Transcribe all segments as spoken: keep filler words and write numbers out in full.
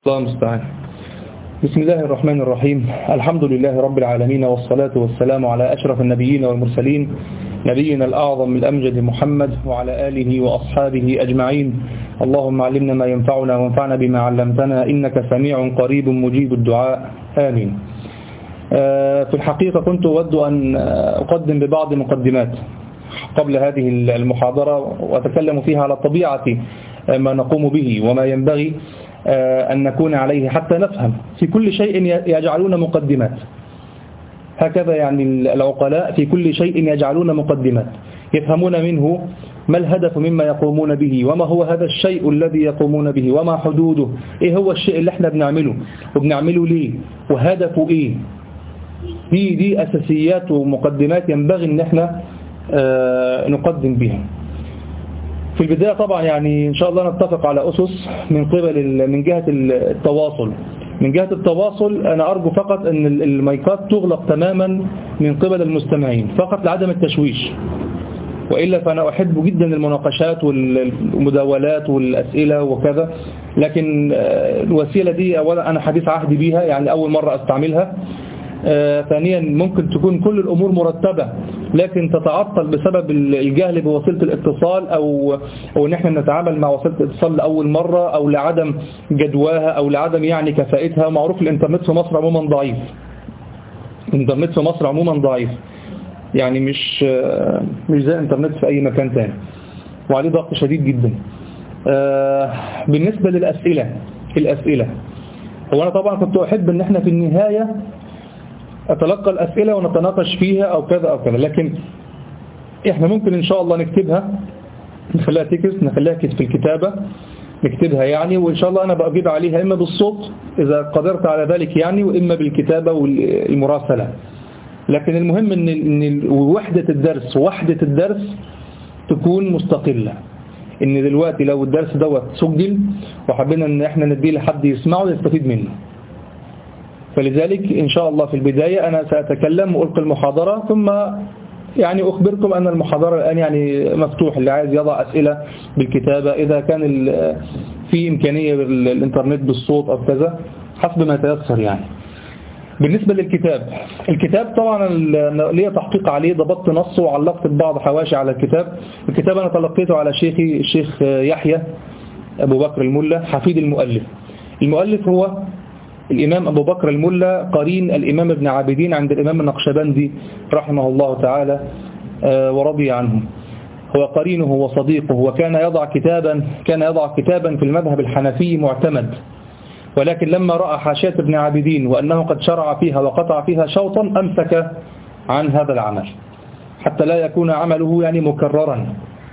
الله المستعان. بسم الله الرحمن الرحيم. الحمد لله رب العالمين، والصلاة والسلام على أشرف النبيين والمرسلين، نبينا الأعظم الأمجد محمد وعلى آله وأصحابه أجمعين. اللهم علمنا ما ينفعنا وانفعنا بما علمتنا، إنك سميع قريب مجيب الدعاء، آمين. في الحقيقة كنت أود أن أقدم ببعض مقدمات قبل هذه المحاضرة، وأتكلم فيها على طبيعة ما نقوم به وما ينبغي أن نكون عليه حتى نفهم. في كل شيء يجعلون مقدمات، هكذا يعني العقلاء في كل شيء يجعلون مقدمات يفهمون منه ما الهدف مما يقومون به، وما هو هذا الشيء الذي يقومون به، وما حدوده، ايه هو الشيء اللي احنا بنعمله وبنعمله ليه وهدفه ايه. دي دي أساسيات ومقدمات ينبغي ان احنا آه نقدم بها. في البداية طبعا يعني إن شاء الله نتفق على أسس من قبل من جهة التواصل. من جهة التواصل أنا أرجو فقط أن المايكات تغلق تماما من قبل المستمعين فقط لعدم التشويش، وإلا فأنا أحب جدا المناقشات والمداولات والأسئلة وكذا، لكن الوسيلة دي أولا أنا حديث عهدي بيها، يعني أول مرة أستعملها. آه ثانيا ممكن تكون كل الأمور مرتبة لكن تتعطل بسبب الجهل بوسيلة الاتصال، أو, أو إن احنا نتعامل مع وسيلة الاتصال لأول مرة، أو لعدم جدواها، أو لعدم يعني كفائتها. معروف الإنترنت في مصر عموما ضعيف، الإنترنت في مصر عموما ضعيف، يعني مش آه مش زي الإنترنت في أي مكان تاني، وعليه ضغط شديد جدا. آه بالنسبة للأسئلة الأسئلة هو أنا طبعا كنت أحب إن احنا في النهاية أتلقى الأسئلة ونتناقش فيها أو كذا أو كذا، لكن إحنا ممكن إن شاء الله نكتبها، نخليها تكست، نخليها في الكتابة نكتبها يعني، وإن شاء الله أنا بأجيب عليها إما بالصوت إذا قدرت على ذلك يعني، وإما بالكتابة والمراسلة. لكن المهم إن إن وحدة الدرس وحدة الدرس تكون مستقلة. إن دلوقتي لو الدرس دوت سجل وحبينا إن إحنا نديه لحد يسمعه يستفيد منه، فلذلك إن شاء الله في البداية أنا سأتكلم وألقي المحاضرة، ثم يعني أخبركم أن المحاضرة الآن يعني مفتوح، اللي عايز يضع أسئلة بالكتابة، إذا كان في إمكانية بالإنترنت بالصوت أو كذا حسب ما يتيسر يعني. بالنسبة للكتاب، الكتاب طبعا ليه تحقيق عليه، ضبطت نصه وعلقت بعض حواشي على الكتاب. الكتاب أنا تلقيته على شيخي الشيخ يحيى أبو بكر الملا حفيد المؤلف. المؤلف هو الإمام أبو بكر الملا قرين الإمام ابن عابدين عند الإمام النقشبندي رحمه الله تعالى ورضي عنه. هو قرينه وصديقه، وكان يضع كتابا كان يضع كتابا في المذهب الحنفي معتمد، ولكن لما رأى حاشية ابن عابدين وأنه قد شرع فيها وقطع فيها شوطا أمسك عن هذا العمل حتى لا يكون عمله يعني مكررا.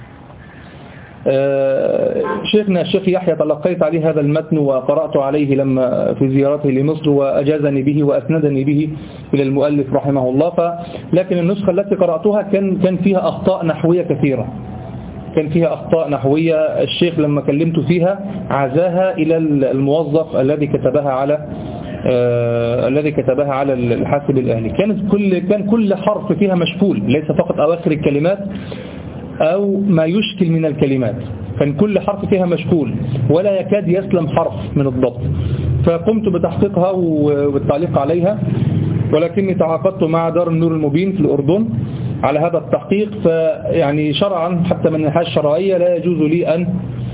شيخنا الشيخ يحيى تلقيت عليه هذا المتن وقرأت عليه لما في زيارته لمصر، وأجازني به وأسندني به إلى المؤلف رحمه الله. ف لكن النسخة التي قرأتها كان كان فيها أخطاء نحوية كثيرة، كان فيها أخطاء نحوية. الشيخ لما كلمت فيها عزاها إلى الموظف الذي كتبها على آه الذي كتبها على الحاسب الآلي. كانت كل كان كل حرف فيها مشكول، ليس فقط أواخر الكلمات أو ما يشكل من الكلمات، كان كل حرف فيها مشكول ولا يكاد يسلم حرف من الضبط. فقمت بتحقيقها والتعليق عليها، ولكني تعاقدت مع دار النور المبين في الأردن على هذا التحقيق، فيعني شرعا حتى من الناحية الشرعية لا يجوز لي أن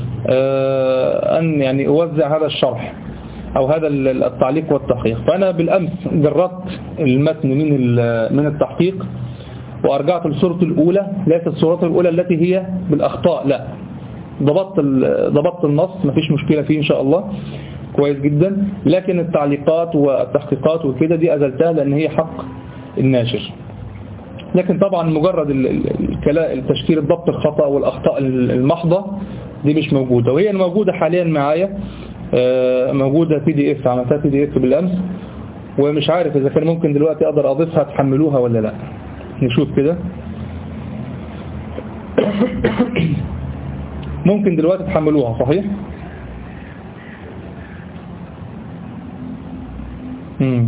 أن يعني أوزع هذا الشرح أو هذا التعليق والتحقيق. فأنا بالأمس جردت المتن من من التحقيق وأرجعت للصورة الأولى، ليست الصورة الأولى التي هي بالأخطاء، لا، ضبطت ضبطت النص، ما فيش مشكلة فيه إن شاء الله، كويس جدا. لكن التعليقات والتحقيقات وكده دي أزلتها لأن هي حق الناشر. لكن طبعا مجرد التشكيل الضبط الخطأ والأخطاء المحضة دي مش موجودة، وهي الموجودة حاليا معايا، موجودة بي دي اف، عملتها بي دي اف بالأمس، ومش عارف إذا كان ممكن دلوقتي أقدر أضيفها تحملوها ولا لا، نشوف كده. ممكن دلوقتي تحملوها صحيح؟ مم.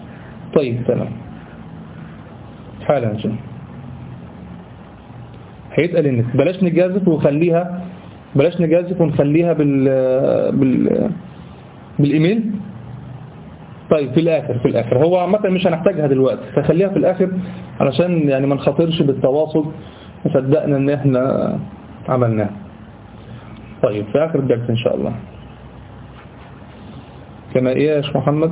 طيب تمام، حالا إن شاء الله. هيتقل النت. بلاش نجازف وخليها بلاش نجازف ونخليها بال بال بالايميل. طيب في الاخر في الاخر هو عامه مش هنحتاجها دلوقتي، فخليها في الاخر علشان يعني ما نخاطرش بالتواصل وصدقنا ان احنا عملناه. طيب في اخر الدرس ان شاء الله. كما ايه يا شيخ محمد؟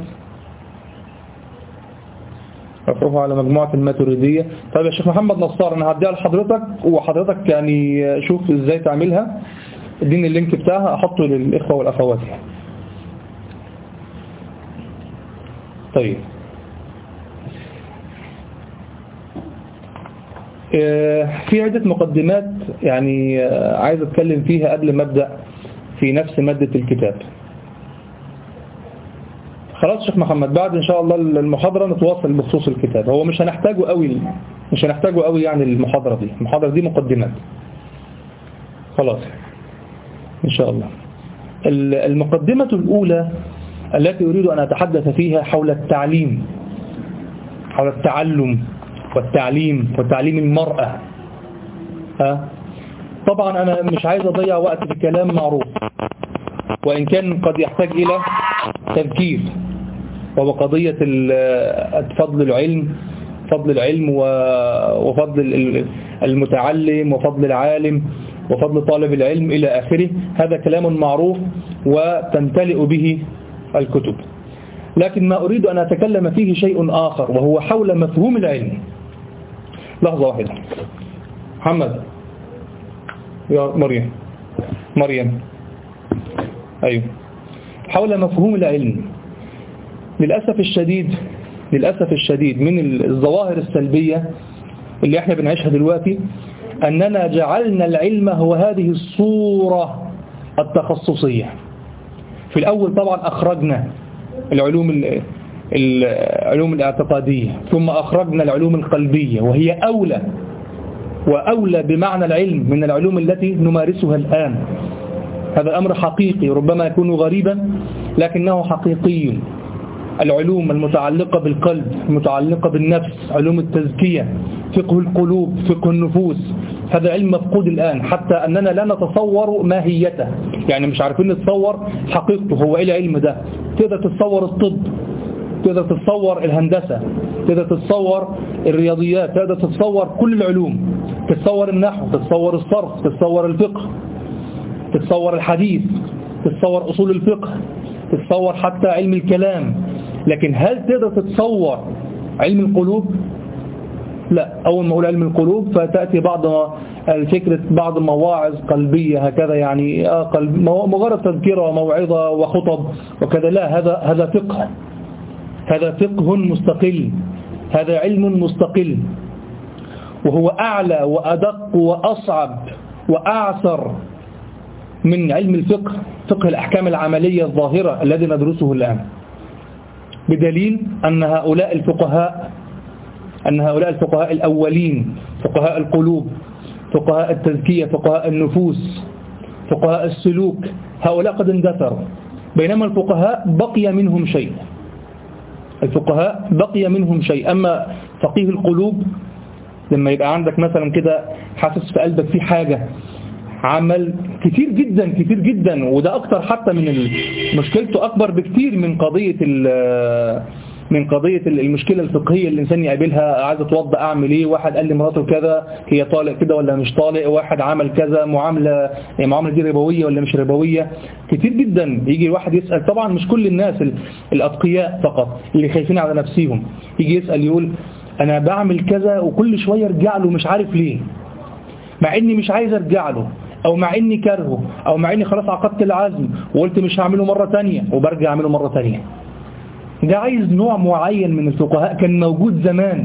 رفعه على مجموعة الماتريدية. طيب يا شيخ محمد نصار انا هديها لحضرتك، وحضرتك يعني شوف ازاي تعملها، اديني اللينك بتاعها احطه للاخوة والاخوات. طيب في عدة مقدمات يعني عايز اتكلم فيها قبل ما ابدأ في نفس مادة الكتاب. خلاص شيخ محمد بعد ان شاء الله المحاضرة نتواصل بخصوص الكتاب. هو مش هنحتاجه قوي مش هنحتاجه قوي يعني المحاضرة دي المحاضرة دي مقدمات خلاص ان شاء الله. المقدمة الاولى التي اريد ان اتحدث فيها حول التعليم، حول التعلم والتعليم وتعليم المرأة. ها طبعا انا مش عايز اضيع وقت في كلام معروف، وان كان قد يحتاج الى تذكير، وهو قضية فضل العلم فضل العلم وفضل المتعلم وفضل العالم وفضل طالب العلم إلى آخره. هذا كلام معروف وتمتلئ به الكتب، لكن ما أريد أن أتكلم فيه شيء آخر، وهو حول مفهوم العلم. لحظة واحدة محمد يا مريم مريم أيوه. حول مفهوم العلم. للأسف الشديد للأسف الشديد من الظواهر السلبية اللي احنا بنعيشها دلوقتي أننا جعلنا العلم هو هذه الصورة التخصصية. في الأول طبعا أخرجنا العلوم العلوم الاعتقادية، ثم أخرجنا العلوم القلبية، وهي أولى وأولى بمعنى العلم من العلوم التي نمارسها الآن. هذا أمر حقيقي ربما يكون غريبا لكنه حقيقي. العلوم المتعلقة بالقلب، المتعلقة بالنفس، علوم التزكية، فقه القلوب، فقه النفوس، هذا علم مفقود الآن، حتى أننا لا نتصور ماهيته، يعني مش عارفين نتصور حقيقته. هو إيه العلم ده؟ تقدر تتصور الطب، تقدر تتصور الهندسة، تقدر تتصور الرياضيات، تقدر تتصور كل العلوم، تتصور النحو، تتصور الصرف، تتصور الفقه، تتصور الحديث، تتصور أصول الفقه، تتصور حتى علم الكلام. لكن هل تقدر تتصور علم القلوب؟ لا. أول ما أقول علم القلوب فتأتي بعض الفكرة بعض مواعظ قلبية هكذا، يعني مجرد تذكرة وموعظة وخطب وكذا. لا، هذا هذا فقه، هذا فقه مستقل، هذا علم مستقل، وهو أعلى وأدق وأصعب وأعسر من علم الفقه، فقه الأحكام العملية الظاهرة الذي ندرسه الآن، بدليل أن هؤلاء الفقهاء أن هؤلاء الفقهاء الأولين، فقهاء القلوب، فقهاء التزكية، فقهاء النفوس، فقهاء السلوك، هؤلاء قد اندثروا، بينما الفقهاء بقي منهم شيء الفقهاء بقي منهم شيء. أما فقيه القلوب لما يبقى عندك مثلا كده حاسس في قلبك في حاجة، عمل كتير جدا كتير جدا، وده أكتر حتى من مشكلته، أكبر بكتير من قضية من قضية المشكلة الفقهية اللي الإنسان يقابلها. عايز اتوضى أعمل إيه؟ واحد قال لي مراته كذا، هي طالق كده ولا مش طالق؟ واحد عمل كذا، معاملة يعني معاملة دي ربوية ولا مش ربوية؟ كتير جدا يجي واحد يسأل. طبعا مش كل الناس الأتقياء فقط اللي خايفين على نفسهم، يجي يسأل يقول أنا بعمل كذا وكل شوية ارجع له مش عارف ليه، مع إني مش عايز ارجع له، أو مع إني كارهه، أو مع إني خلاص عقدت العزم وقلت مش هعمله مرة تانية وبرجع أعمله مرة تانية. ده عايز نوع معين من الفقهاء كان موجود زمان.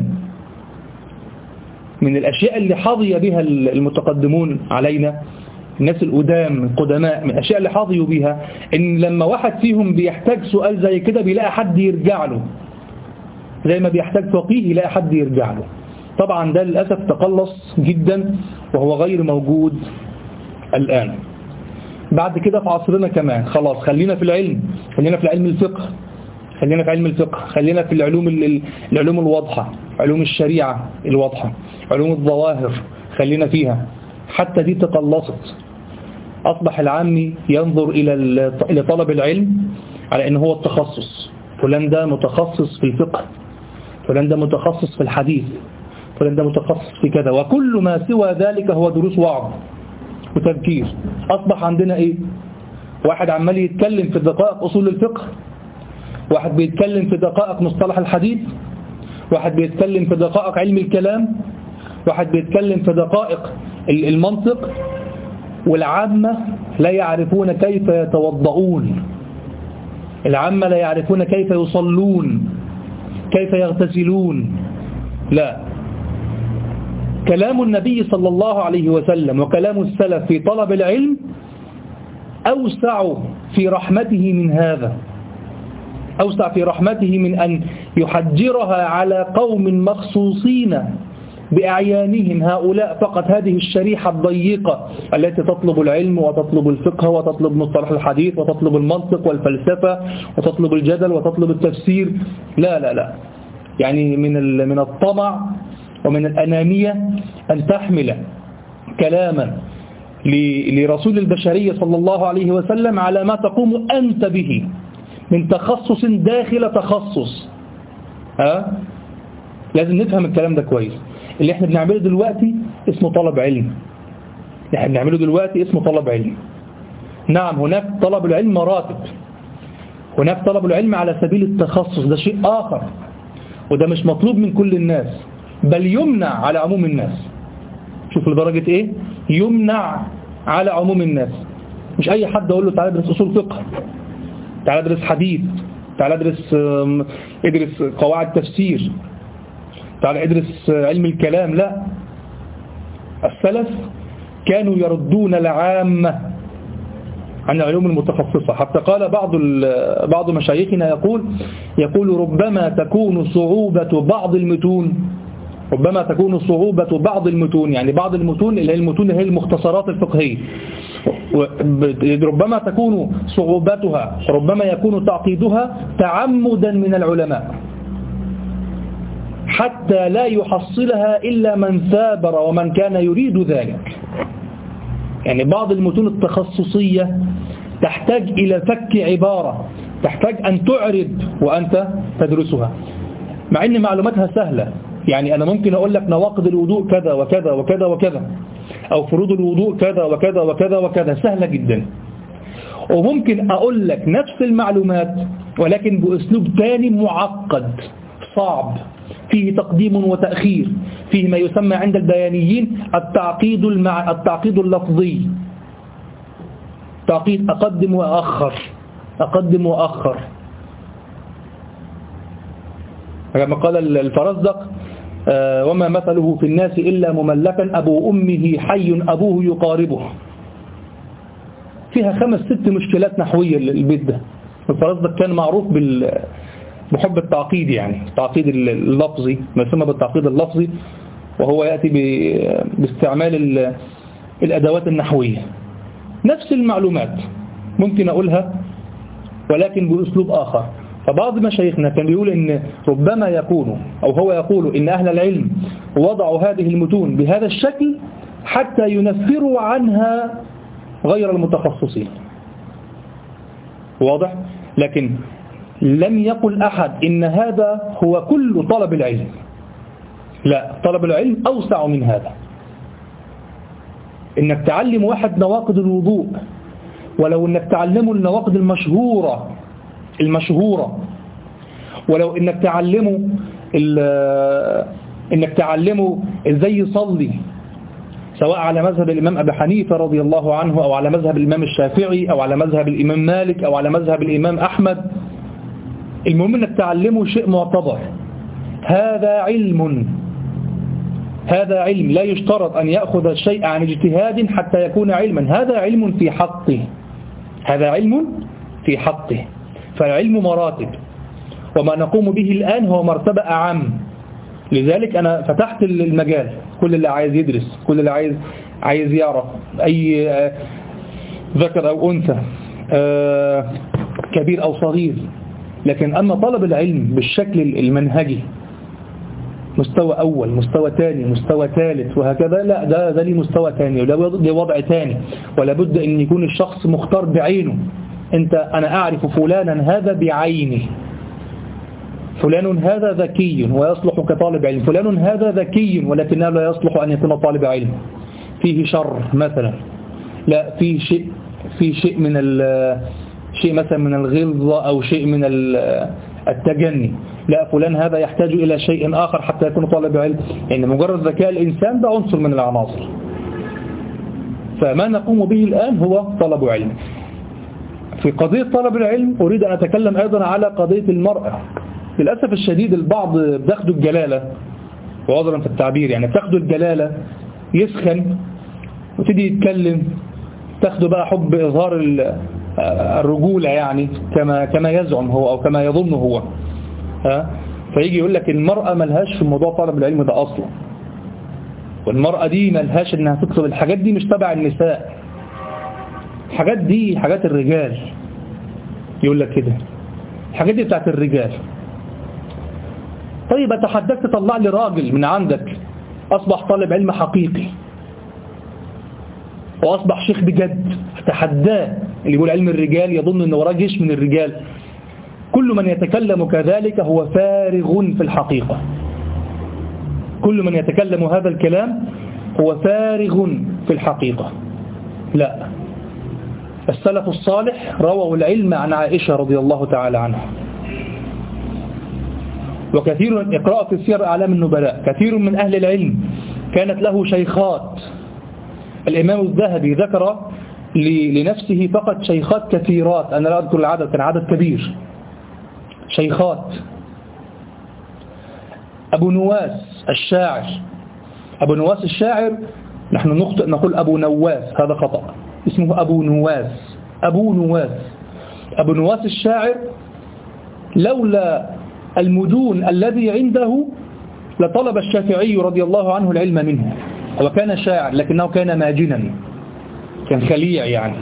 من الأشياء اللي حظي بها المتقدمون علينا، الناس القدام القدماء، من الأشياء اللي حظيوا بها إن لما واحد فيهم بيحتاج سؤال زي كده بيلاقي حد يرجع له، زي ما بيحتاج فقيه يلاقي حد يرجع له. طبعا ده للأسف تقلص جدا وهو غير موجود الآن. بعد كده في عصرنا كمان خلاص خلينا في العلم، خلينا في علم الفقه، خلينا في علم الفقه، خلينا في العلوم العلوم الواضحة، علوم الشريعة الواضحة، علوم الظواهر خلينا فيها، حتى دي تقلصت. أصبح العامي ينظر إلى طلب العلم على أنه هو التخصص، فلان ده متخصص في الفقه، فلان ده متخصص في الحديث، فلان ده متخصص في كذا، وكل ما سوى ذلك هو دروس وعظ وتذكير. أصبح عندنا إيه؟ واحد عمال يتكلم في دقائق أصول الفقه، واحد بيتكلم في دقائق مصطلح الحديث، واحد بيتكلم في دقائق علم الكلام، واحد بيتكلم في دقائق المنطق، والعامة لا يعرفون كيف يتوضؤون، العامة لا يعرفون كيف يصلون، كيف يغتسلون. لا، كلام النبي صلى الله عليه وسلم وكلام السلف في طلب العلم أوسع في رحمته من هذا، أوسع في رحمته من أن يحجرها على قوم مخصوصين بأعيانهم، هؤلاء فقط، هذه الشريحة الضيقة التي تطلب العلم وتطلب الفقه وتطلب مصطلح الحديث وتطلب المنطق والفلسفة وتطلب الجدل وتطلب التفسير. لا لا لا، يعني من من الطمع ومن الأنانية أن تحمل كلاما لرسول البشرية صلى الله عليه وسلم على ما تقوم أنت به من تخصص داخل تخصص. ها؟ لازم نفهم الكلام ده كويس. اللي احنا بنعمله دلوقتي اسمه طلب علم، اللي احنا بنعمله دلوقتي اسمه طلب علم. نعم، هناك طلب العلم مراتب، هناك طلب العلم على سبيل التخصص، ده شيء آخر، وده مش مطلوب من كل الناس، بل يمنع على عموم الناس. شوف لدرجة ايه؟ يمنع على عموم الناس. مش اي حد اقول له تعالى ادرس اصول فقه، تعالى ادرس حديث، تعالى ادرس ادرس قواعد تفسير، تعالى ادرس علم الكلام. لا، السلف كانوا يردون العامة عن العلوم المتخصصة. حتى قال بعض بعض مشايخنا يقول يقول ربما تكون صعوبة بعض المتون ربما تكون صعوبة بعض المتون يعني بعض المتون اللي هي المتون اللي هي المختصرات الفقهية، ربما تكون صعوبتها، ربما يكون تعقيدها تعمدا من العلماء حتى لا يحصلها إلا من ثابر ومن كان يريد ذلك. يعني بعض المتون التخصصية تحتاج إلى فك عبارة، تحتاج أن تعرض وأنت تدرسها، مع أن معلوماتها سهلة. يعني أنا ممكن أقول لك نواقض الوضوء كذا وكذا وكذا وكذا، أو فروض الوضوء كذا وكذا وكذا وكذا، سهلة جدا. وممكن أقول لك نفس المعلومات ولكن بأسلوب تاني معقد صعب، فيه تقديم وتأخير، فيه ما يسمى عند البيانيين التعقيد المع... التعقيد اللفظي، تعقيد أقدم وأخر، أقدم وأخر. كما قال الفرزدق وما مثله في الناس إلا مملكا أبو أمه حي أبوه يقاربه. فيها خمس ست مشكلات نحوية البيت ده. الفرزدق كان معروف بال بحب التعقيد، يعني التعقيد اللفظي، ما يسمى بالتعقيد اللفظي، وهو يأتي باستعمال الأدوات النحوية. نفس المعلومات ممكن أقولها ولكن بأسلوب آخر. فبعض مشايخنا كان بيقول إن ربما يكون أو هو يقول إن أهل العلم وضعوا هذه المتون بهذا الشكل حتى ينفروا عنها غير المتخصصين. واضح؟ لكن لم يقل أحد إن هذا هو كل طلب العلم. لا، طلب العلم أوسع من هذا. إنك تعلم واحد نواقض الوضوء، ولو إنك تعلمه النواقض المشهورة المشهورة ولو إنك تعلمه إنك تعلمه إزاي يصلي، سواء على مذهب الإمام أبي حنيفة رضي الله عنه، أو على مذهب الإمام الشافعي، أو على مذهب الإمام مالك، أو على مذهب الإمام أحمد. المهم أنك تعلمه شيء معتبر. هذا علم، هذا علم، لا يشترط أن يأخذ الشيء عن اجتهاد حتى يكون علما. هذا علم في حقه، هذا علم في حقه. فالعلم مراتب، وما نقوم به الآن هو مرتبة أعم. لذلك أنا فتحت المجال، كل اللي عايز يدرس، كل اللي عايز عايز يعرف، أي ذكر أو أنثى، كبير أو صغير. لكن أما طلب العلم بالشكل المنهجي مستوى أول، مستوى ثاني، مستوى ثالث وهكذا. لا، ده ده ليه مستوى ثاني وده وضع ثاني، ولا بد أن يكون الشخص مختار بعينه. أنت أنا أعرف فلانا هذا بعينه، فلان هذا ذكي ويصلح كطالب علم، فلان هذا ذكي ولكنه لا يصلح أن يكون طالب علم، فيه شر مثلا، لا فيه شيء في شيء من شيء مثلا من الغلظة أو شيء من التجني، لا فلان هذا يحتاج إلى شيء آخر حتى يكون طالب علم. يعني مجرد ذكاء الإنسان ده عنصر من العناصر. فما نقوم به الآن هو طلب علم. في قضية طلب العلم أريد أن أتكلم أيضا على قضية المرأة. للأسف الشديد البعض بتاخدوا الجلالة، وعذرا في التعبير، يعني بتاخدوا الجلالة يسخن وتدي يتكلم، تاخدوا بقى حب إظهار الرجولة يعني كما كما يزعم هو أو كما يظن هو، ها فيجي يقول لك المرأة ملهاش في موضوع طلب العلم ده أصلا، والمرأة دي ملهاش إنها تطلب الحاجات دي، مش تبع النساء، الحاجات دي حاجات الرجال. يقول لك كده الحاجات دي بتاعت الرجال. طيب أتحدثت تطلع لي راجل من عندك أصبح طالب علم حقيقي وأصبح شيخ بجد، تحداه. اللي يقول علم الرجال يظن أنه وراه جيش من الرجال. كل من يتكلم كذلك هو فارغ في الحقيقة. كل من يتكلم هذا الكلام هو فارغ في الحقيقة. لا، السلف الصالح رووا العلم عن عائشة رضي الله تعالى عنها. وكثير اقرأ في سير أعلام النبلاء، كثير من أهل العلم كانت له شيخات. الإمام الذهبي ذكر لنفسه فقط شيخات كثيرات، أنا لا أذكر العدد، كان عدد كبير شيخات. أبو نواس الشاعر، أبو نواس الشاعر نحن نخطئ نقول أبو نواس، هذا خطأ، اسمه أبو نواس. أبو نواس أبو نواس الشاعر لولا المجون الذي عنده لطلب الشافعي رضي الله عنه العلم منه. هو كان شاعر لكنه كان ماجنا، كان خليع يعني،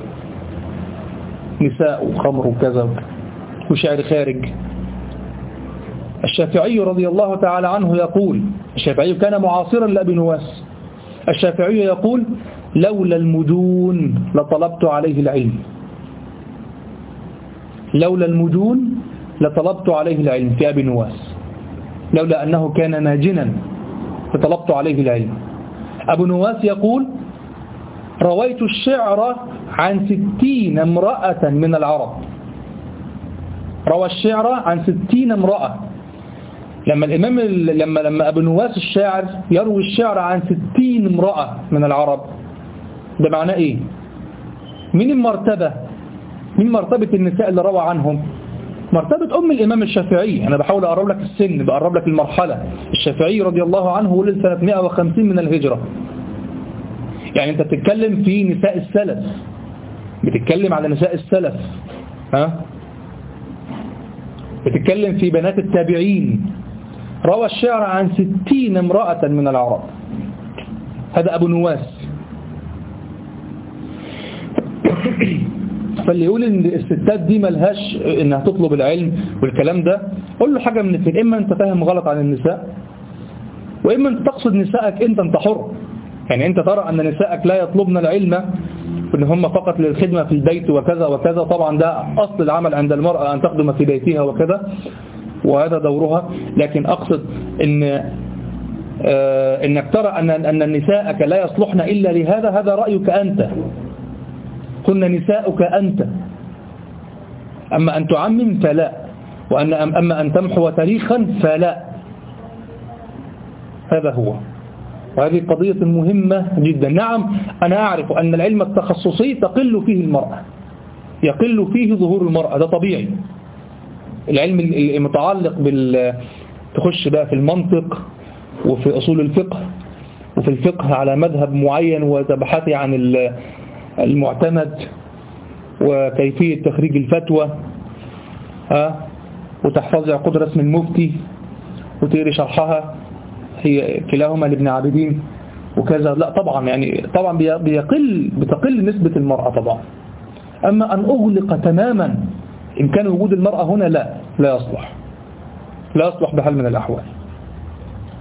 نساء وخمر وكذا وشعر خارج. الشافعي رضي الله تعالى عنه يقول، الشافعي كان معاصرا لأبي نواس، الشافعي يقول لولا المجون لطلبت عليه العلم، لولا المجون لطلبت عليه العلم في أبي نواس، لولا أنه كان ماجنا فطلبت عليه العلم. أبو نواس يقول رويت الشعر عن ستين امرأة من العرب، روى الشعر عن ستين امرأة. لما الإمام لما لما أبو نواس الشاعر يروي الشعر عن ستين امرأة من العرب، ده معناه إيه؟ من المرتبة، من مرتبة النساء اللي روى عنهم؟ مرتبة أم الإمام الشافعي. أنا بحاول أقرب لك السن، بقرب لك المرحلة. الشافعي رضي الله عنه ولد سنة مئة وخمسين من الهجرة، يعني أنت بتتكلم في نساء السلف، بتتكلم على نساء السلف، ها؟ بتتكلم في بنات التابعين. روى الشعر عن ستين امرأة من العرب، هذا أبو نواس. فاللي يقول ان الستات دي ملهاش انها تطلب العلم والكلام ده، قول له حاجة من الاثنين، اما انت فاهم غلط عن النساء، واما انت تقصد نسائك انت انت حر. يعني انت ترى ان نسائك لا يطلبن العلم، ان هم فقط للخدمة في البيت وكذا وكذا. طبعا ده اصل العمل عند المرأة ان تخدم في بيتها وكذا، وهذا دورها. لكن اقصد ان آه انك ترى ان ان نسائك لا يصلحن الا لهذا، هذا رأيك انت، كن نساؤك أنت. أما أن تعمم فلا، وأن أما أن تمحو تاريخا فلا. هذا هو، وهذه قضية مهمة جدا. نعم أنا أعرف أن العلم التخصصي تقل فيه المرأة، يقل فيه ظهور المرأة، ده طبيعي. العلم المتعلق بال تخش بقى في المنطق وفي أصول الفقه وفي الفقه على مذهب معين، وتبحثي عن المعتمد وكيفية تخريج الفتوى، ها، وتحفظي عقود رسم المفتي وتقري شرحها، هي كلاهما لابن عابدين وكذا. لا طبعا، يعني طبعا بيقل بتقل نسبة المرأة طبعا. أما أن أغلق تماما إمكان وجود المرأة هنا، لا لا يصلح، لا يصلح بحال من الأحوال.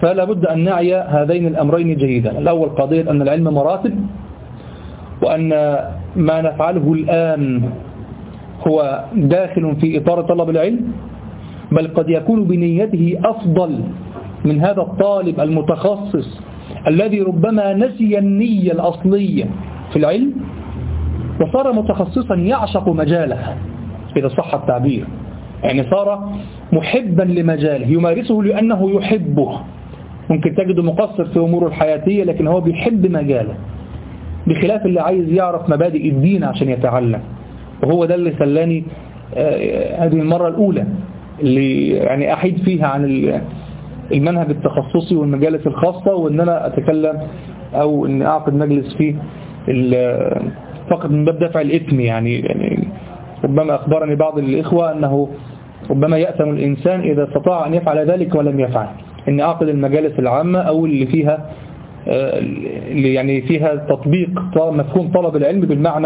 فلا بد أن نعي هذين الأمرين جيدا. الأول قضية أن العلم مراتب، وأن ما نفعله الآن هو داخل في إطار طلب العلم، بل قد يكون بنيته أفضل من هذا الطالب المتخصص الذي ربما نسي النية الأصلية في العلم وصار متخصصا يعشق مجاله إذا صح التعبير، يعني صار محبا لمجاله يمارسه لأنه يحبه. ممكن تجده مقصر في أموره الحياتية لكن هو بيحب مجاله، بخلاف اللي عايز يعرف مبادئ الدين عشان يتعلم. وهو ده اللي خلاني هذه المرة الأولى اللي يعني أحيد فيها عن المنهج التخصصي والمجالس الخاصة، وأن أنا أتكلم أو أن أعقد مجلس فيه فقط من باب دفع الإثم. يعني, يعني ربما أخبرني بعض الإخوة أنه ربما يأثم الإنسان إذا استطاع أن يفعل ذلك ولم يفعل، أن أعقد المجالس العامة أو اللي فيها اللي يعني فيها تطبيق مفهوم طلب العلم بالمعنى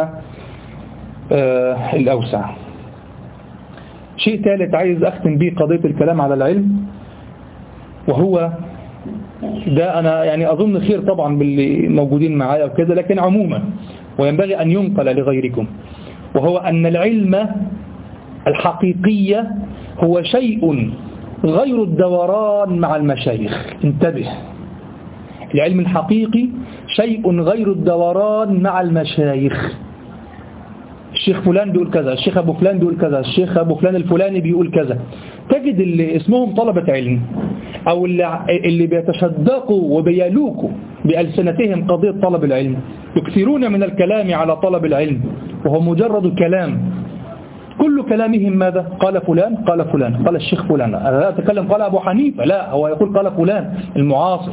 الأوسع. شيء ثالث عايز أختم به قضية الكلام على العلم، وهو ده أنا يعني أظن خير طبعا باللي موجودين معايا وكذا، لكن عموما وينبغي أن ينقل لغيركم، وهو أن العلم الحقيقية هو شيء غير الدوران مع المشايخ. انتبه، العلم الحقيقي شيء غير الدوران مع المشايخ. الشيخ فلان بيقول كذا، الشيخ أبو فلان بيقول كذا، الشيخ أبو فلان الفلاني بيقول كذا. تجد اللي اسمهم طلبة علم أو اللي, اللي بيتشدقوا وبيلوكوا بألسنتهم قضية طلب العلم يكثرون من الكلام على طلب العلم، وهو مجرد كلام. كل كلامهم ماذا؟ قال فلان قال فلان قال الشيخ فلان. أنا لا أتكلم قال أبو حنيفة، لا، هو يقول قال فلان المعاصر،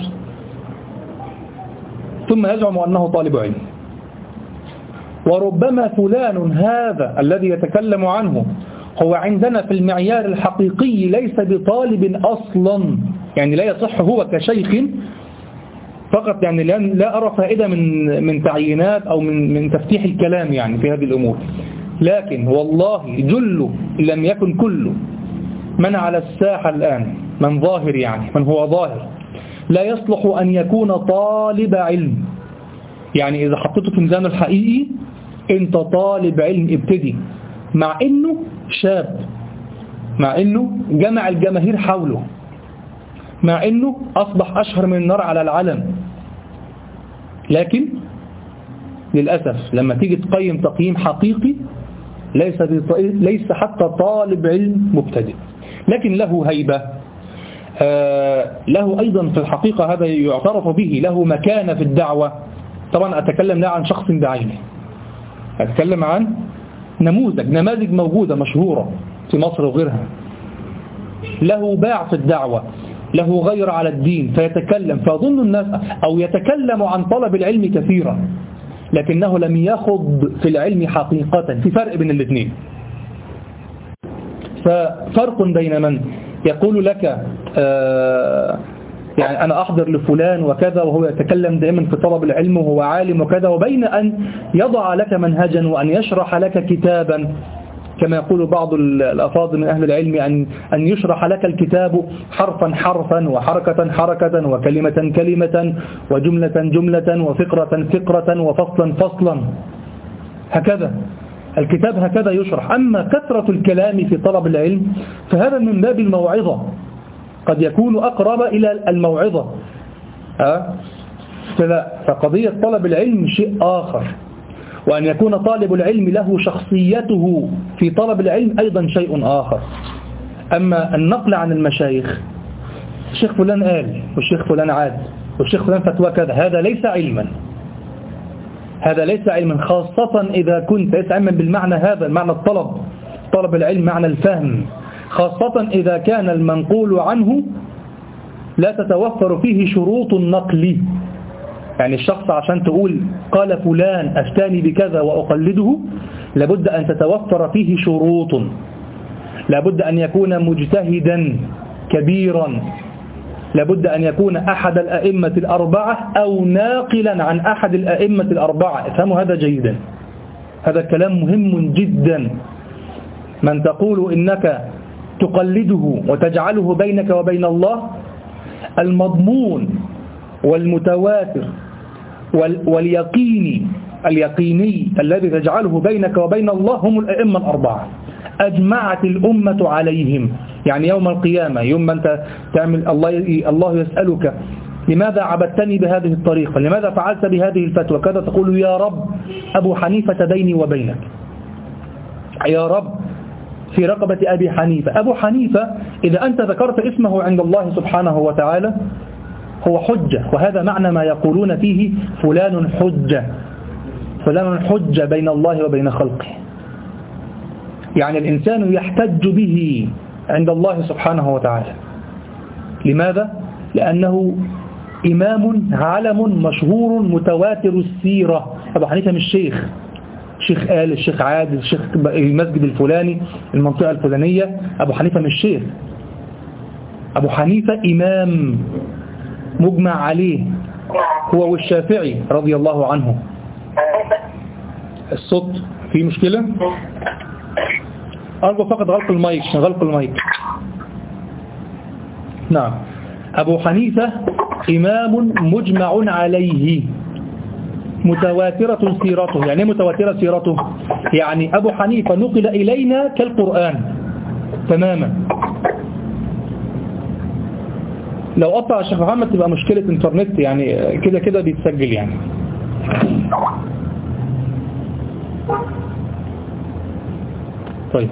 ثم يزعم أنه طالب علم. وربما فلان هذا الذي يتكلم عنه هو عندنا في المعيار الحقيقي ليس بطالب أصلا، يعني لا يصح هو كشيخ فقط. يعني لا أرى فائدة من من تعيينات أو من من تفتيح الكلام يعني في هذه الأمور، لكن والله جل لم يكن كل من على الساحة الآن من ظاهر، يعني من هو ظاهر لا يصلح أن يكون طالب علم. يعني إذا حطيته في ميزانه الحقيقي أنت طالب علم ابتدي، مع أنه شاب، مع أنه جمع الجماهير حوله، مع أنه أصبح أشهر من النار على العلم، لكن للأسف لما تيجي تقيم تقييم حقيقي ليس ليس حتى طالب علم مبتدئ، لكن له هيبة، آه له أيضا في الحقيقة هذا يعترف به، له مكانة في الدعوة. طبعا أتكلم لا عن شخص بعينه، أتكلم عن نموذج نماذج موجودة مشهورة في مصر وغيرها، له باع في الدعوة، له غير على الدين، فيتكلم فيظن الناس أو يتكلم عن طلب العلم كثيرا لكنه لم يخض في العلم حقيقة. في فرق بين الاثنين، ففرق بين من يقول لك آه يعني أنا أحضر لفلان وكذا وهو يتكلم دائما في طلب العلم وهو عالم وكذا، وبين أن يضع لك منهجا وأن يشرح لك كتابا كما يقول بعض الأفاضل من أهل العلم أن أن يشرح لك الكتاب حرفا حرفا وحركة حركة وكلمة كلمة وجملة جملة وفقرة فقرة وفصلا فصلا، هكذا الكتاب هكذا يشرح. أما كثرة الكلام في طلب العلم فهذا من باب الموعظة، قد يكون أقرب إلى الموعظة. أه؟ فقضية طلب العلم شيء آخر، وأن يكون طالب العلم له شخصيته في طلب العلم أيضا شيء آخر. أما النقل عن المشايخ، الشيخ فلان قال والشيخ فلان عاد والشيخ فلان فتوى كذا، هذا ليس علما، هذا ليس علما، خاصة إذا كنت ليس علما بالمعنى هذا، المعنى الطلب، طلب العلم معنى الفهم، خاصة إذا كان المنقول عنه لا تتوفر فيه شروط النقل. يعني الشخص عشان تقول قال فلان أفتاني بكذا وأقلده لابد أن تتوفر فيه شروط، لابد أن يكون مجتهدا كبيرا، لابد أن يكون أحد الأئمة الأربعة أو ناقلا عن أحد الأئمة الأربعة. افهموا هذا جيدا، هذا كلام مهم جدا. من تقول إنك تقلده وتجعله بينك وبين الله المضمون والمتواتر واليقيني اليقيني الذي تجعله بينك وبين الله هم الأئمة الأربعة، أجمعت الأمة عليهم. يعني يوم القيامة يوم أنت تعمل الله الله يسألك لماذا عبدتني بهذه الطريقة، لماذا فعلت بهذه الفتوى كذا، تقول يا رب أبو حنيفة بيني وبينك، يا رب في رقبة أبي حنيفة. أبو حنيفة إذا أنت ذكرت اسمه عند الله سبحانه وتعالى هو حجة، وهذا معنى ما يقولون فيه فلان حجة، فلان حجة بين الله وبين خلقه. يعني الإنسان يحتج به عند الله سبحانه وتعالى. لماذا؟ لأنه إمام علم مشهور متواتر السيرة. أبو حنيفة مش شيخ، شيخ آل، الشيخ عادل، الشيخ المسجد الفلاني، المنطقة الفلانية. أبو حنيفة مش شيخ، أبو حنيفة إمام مجمع عليه، هو والشافعي رضي الله عنه. الصوت فيه مشكلة؟ أرجو فقط غلق المايك، غلق المايك. نعم، أبو حنيفة إمام مجمع عليه متواترة سيرته. يعني متواترة سيرته يعني أبو حنيفة نقل إلينا كالقرآن تماما. لو قطع الشيخ محمد تبقى مشكلة انترنت، يعني كده كده بيتسجل يعني. طيب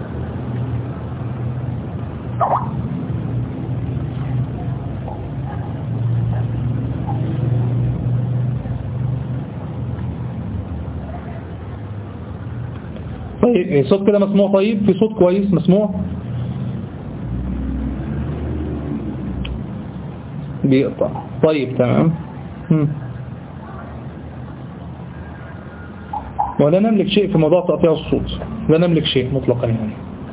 طيب صوت كده مسموع؟ طيب في صوت كويس مسموع؟ بيقطع. طيب تمام. ولا نملك شيء في موضوع تقطيع الصوت، لا نملك شيء مطلقا يعني،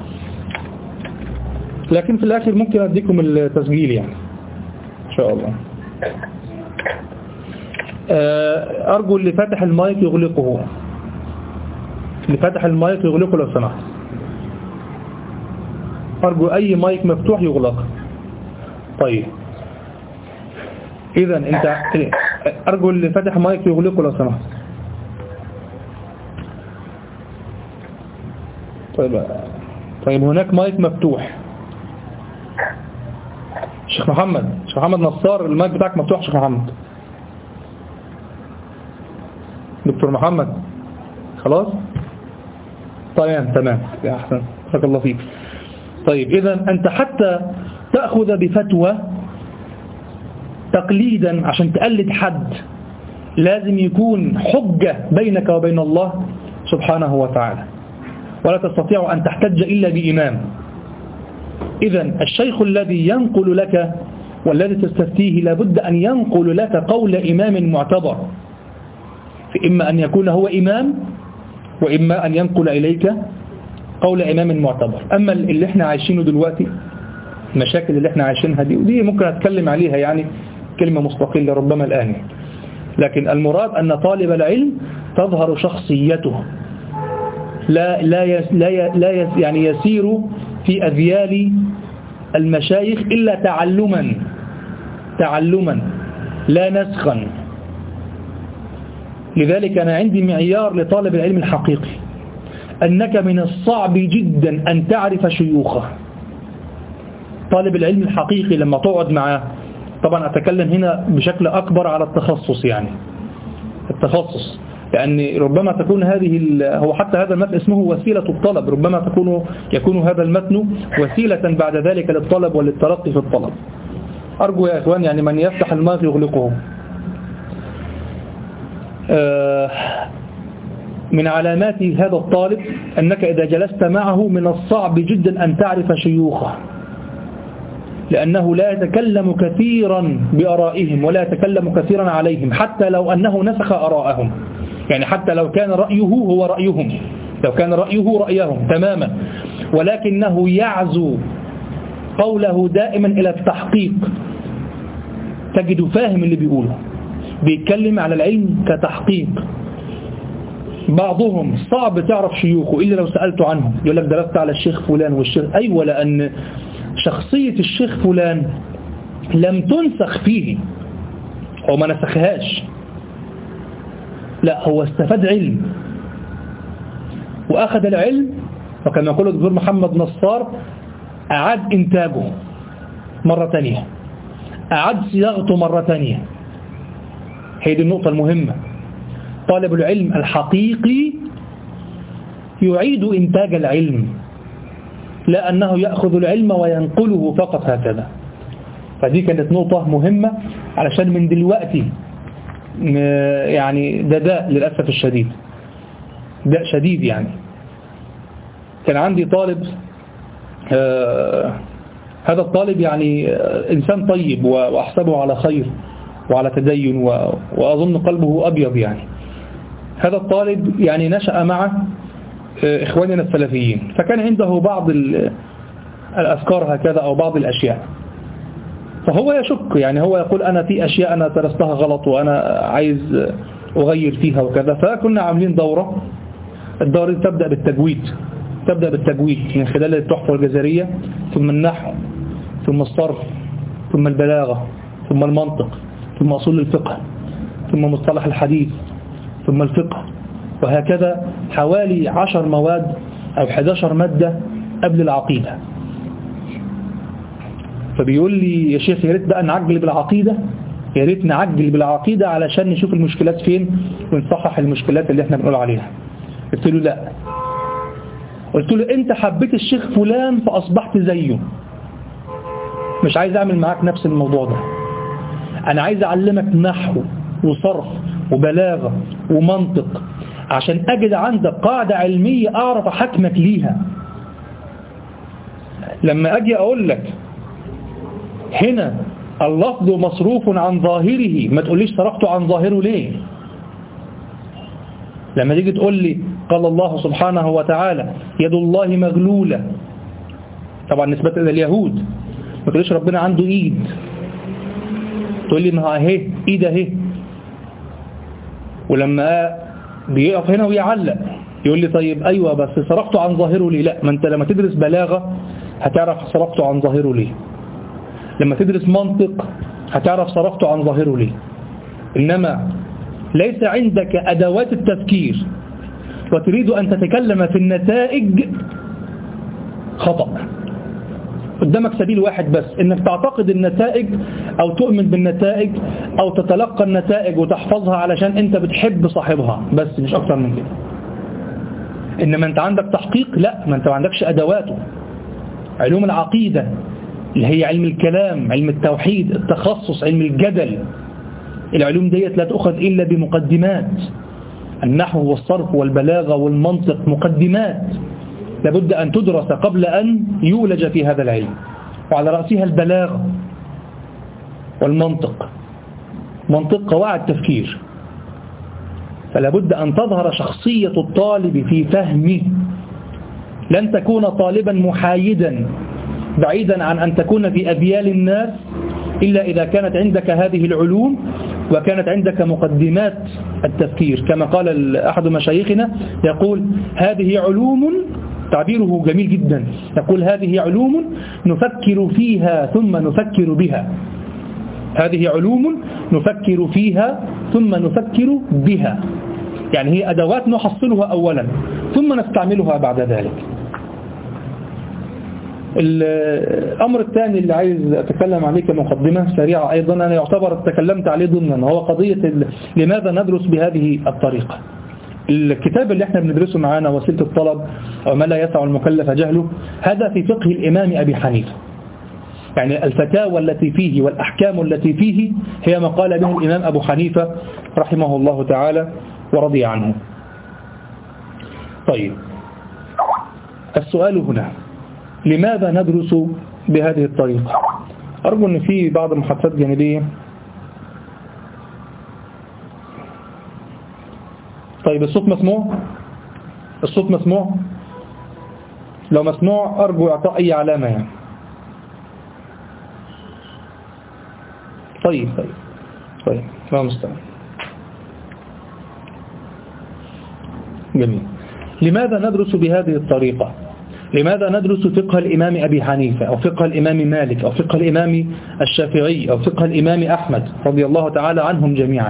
لكن في الآخر ممكن أديكم التسجيل يعني إن شاء الله. أرجو اللي فاتح المايك يغلقه، اللي فاتح المايك يغلقه لو سمحت. أرجو أي مايك مفتوح يغلق. طيب إذا أنت أرجو اللي فاتح مايك يغلقه لو سمحت. طيب طيب هناك مايك مفتوح. شيخ محمد، شيخ محمد نصار، المايك بتاعك مفتوح. شيخ محمد، دكتور محمد، خلاص تمام تمام يا أحسن، بارك الله فيك. طيب إذا أنت حتى تأخذ بفتوى تقليدا عشان تقلد حد لازم يكون حجة بينك وبين الله سبحانه وتعالى، ولا تستطيع أن تحتج إلا بإمام. إذا الشيخ الذي ينقل لك والذي تستفتيه لابد أن ينقل لك قول إمام معتبر، فإما أن يكون هو إمام وإما أن ينقل إليك قول إمام معتبر. أما اللي احنا عايشينه دلوقتي، المشاكل اللي احنا عايشينها دي، ودي ممكن أتكلم عليها يعني كلمة مستقلة ربما الآن، لكن المراد أن طالب العلم تظهر شخصيته، لا لا يس لا يس لا يس يعني يسير في أذيال المشايخ إلا تعلما تعلما لا نسخا. لذلك أنا عندي معيار لطالب العلم الحقيقي، أنك من الصعب جدا أن تعرف شيوخه. طالب العلم الحقيقي لما تقعد معاه، طبعا أتكلم هنا بشكل أكبر على التخصص، يعني التخصص، لأن ربما تكون هذه هو حتى هذا المتن اسمه وسيلة الطلب، ربما تكون يكون هذا المتن وسيلة بعد ذلك للطلب وللترقي في الطلب. أرجو يا إخوان يعني من يفتح الماء يغلقه. من علامات هذا الطالب أنك إذا جلست معه من الصعب جدا أن تعرف شيوخه، لأنه لا يتكلم كثيرا بآرائهم ولا يتكلم كثيرا عليهم، حتى لو أنه نسخ آراءهم، يعني حتى لو كان رأيه هو رأيهم، لو كان رأيه رأيهم تماما، ولكنه يعزو قوله دائما إلى التحقيق. تجد فاهم اللي بيقوله، بيتكلم على العلم كتحقيق. بعضهم صعب تعرف شيوخه إلا لو سألته عنهم، يقول لك درست على الشيخ فلان والشيخ أيوة، لأن شخصية الشيخ فلان لم تنسخ فيه، هو ما نسخهاش، لا هو استفاد علم وأخذ العلم، وكما يقول الدكتور محمد نصار أعاد إنتاجه مرة تانية، أعاد صياغته مرة تانية. هي دي النقطة المهمة. طالب العلم الحقيقي يعيد إنتاج العلم، لا أنه يأخذ العلم وينقله فقط هكذا. فدي كانت نقطة مهمة، علشان من دلوقتي يعني ده داء للأسف الشديد، داء شديد. يعني كان عندي طالب، آه هذا الطالب يعني آه إنسان طيب وأحسبه على خير وعلى تدين، وأظن قلبه أبيض. يعني هذا الطالب يعني نشأ مع آه إخواننا السلفيين، فكان عنده بعض الأفكار هكذا أو بعض الأشياء، فهو يشك. يعني هو يقول أنا في أشياء أنا درستها غلط وأنا عايز أغير فيها وكذا. فكنا عاملين دورة، الدورة تبدأ بالتجويد، تبدأ بالتجويد من خلال التحفة الجزرية، ثم النحو، ثم الصرف، ثم البلاغة، ثم المنطق، ثم أصول الفقه، ثم مصطلح الحديث، ثم الفقه، وهكذا حوالي عشر مواد أو حداشر مادة قبل العقيدة. فبيقول لي يا شيخ يا ريت بقى نعجل بالعقيدة، يا ريت نعجل بالعقيدة علشان نشوف المشكلات فين ونصحح المشكلات اللي احنا بنقول عليها. قلت له لا، قلت له انت حبيت الشيخ فلان فأصبحت زيه، مش عايز اعمل معاك نفس الموضوع ده. انا عايز اعلمك نحو وصرف وبلاغة ومنطق عشان اجد عندك قاعدة علمية اعرف احكمك ليها. لما اجي اقول لك هنا اللفظ مصروف عن ظاهره، ما تقوليش صرفته عن ظاهره ليه. لما تيجي تقول لي قال الله سبحانه وتعالى يد الله مغلولة، طبعا نسبة إلى اليهود، ما تقوليش ربنا عنده إيد، تقول لي ما اهي إيد اهي. ولما بيقف هنا ويعلق يقول لي طيب أيوة بس صرفته عن ظاهره ليه. لا، ما أنت لما تدرس بلاغة هتعرف صرفته عن ظاهره ليه، لما تدرس منطق هتعرف صرفته عن ظاهره ليه. إنما ليس عندك أدوات التفكير وتريد أن تتكلم في النتائج، خطأ. قدامك سبيل واحد بس، إنك تعتقد النتائج أو تؤمن بالنتائج أو تتلقى النتائج وتحفظها علشان أنت بتحب صاحبها، بس مش أكتر من كده. إنما أنت عندك تحقيق، لا، ما أنت ما عندكش أدواته. علوم العقيدة اللي هي علم الكلام، علم التوحيد، التخصص، علم الجدل، العلوم ديت لا تأخذ إلا بمقدمات. النحو والصرف والبلاغة والمنطق مقدمات لابد أن تدرس قبل أن يولج في هذا العلم، وعلى رأسها البلاغة والمنطق، منطق قواعد تفكير. فلابد أن تظهر شخصية الطالب في فهمه، لن تكون طالبا محايدا بعيدا عن أن تكون في أذيال الناس إلا إذا كانت عندك هذه العلوم وكانت عندك مقدمات التفكير. كما قال أحد مشايخنا يقول هذه علوم، تعبيره جميل جدا، يقول هذه علوم نفكر فيها ثم نفكر بها. هذه علوم نفكر فيها ثم نفكر بها، يعني هي أدوات نحصلها أولا ثم نستعملها بعد ذلك. الأمر الثاني اللي عايز أتكلم عليه كمقدمة سريعة أيضا، أنا يعتبر تكلمت عليه ضمنا، هو قضية لماذا ندرس بهذه الطريقة. الكتاب اللي احنا بندرسه معانا وسيلة الطلب أو ما لا يسع المكلف جهله، هذا في فقه الإمام أبي حنيفة، يعني الفتاوى التي فيه والأحكام التي فيه هي ما قال به الإمام أبو حنيفة رحمه الله تعالى ورضي عنه. طيب، السؤال هنا لماذا ندرس بهذه الطريقة؟ أرجو أن في بعض المحادثات جانبية. طيب، الصوت مسموع؟ الصوت مسموع؟ لو مسموع أرجو إعطاء أي علامة يعني. طيب طيب طيب لا مستعد. جميل. لماذا ندرس بهذه الطريقة؟ لماذا ندرس فقه الإمام أبي حنيفة أو فقه الإمام مالك أو فقه الإمام الشافعي أو فقه الإمام أحمد رضي الله تعالى عنهم جميعا؟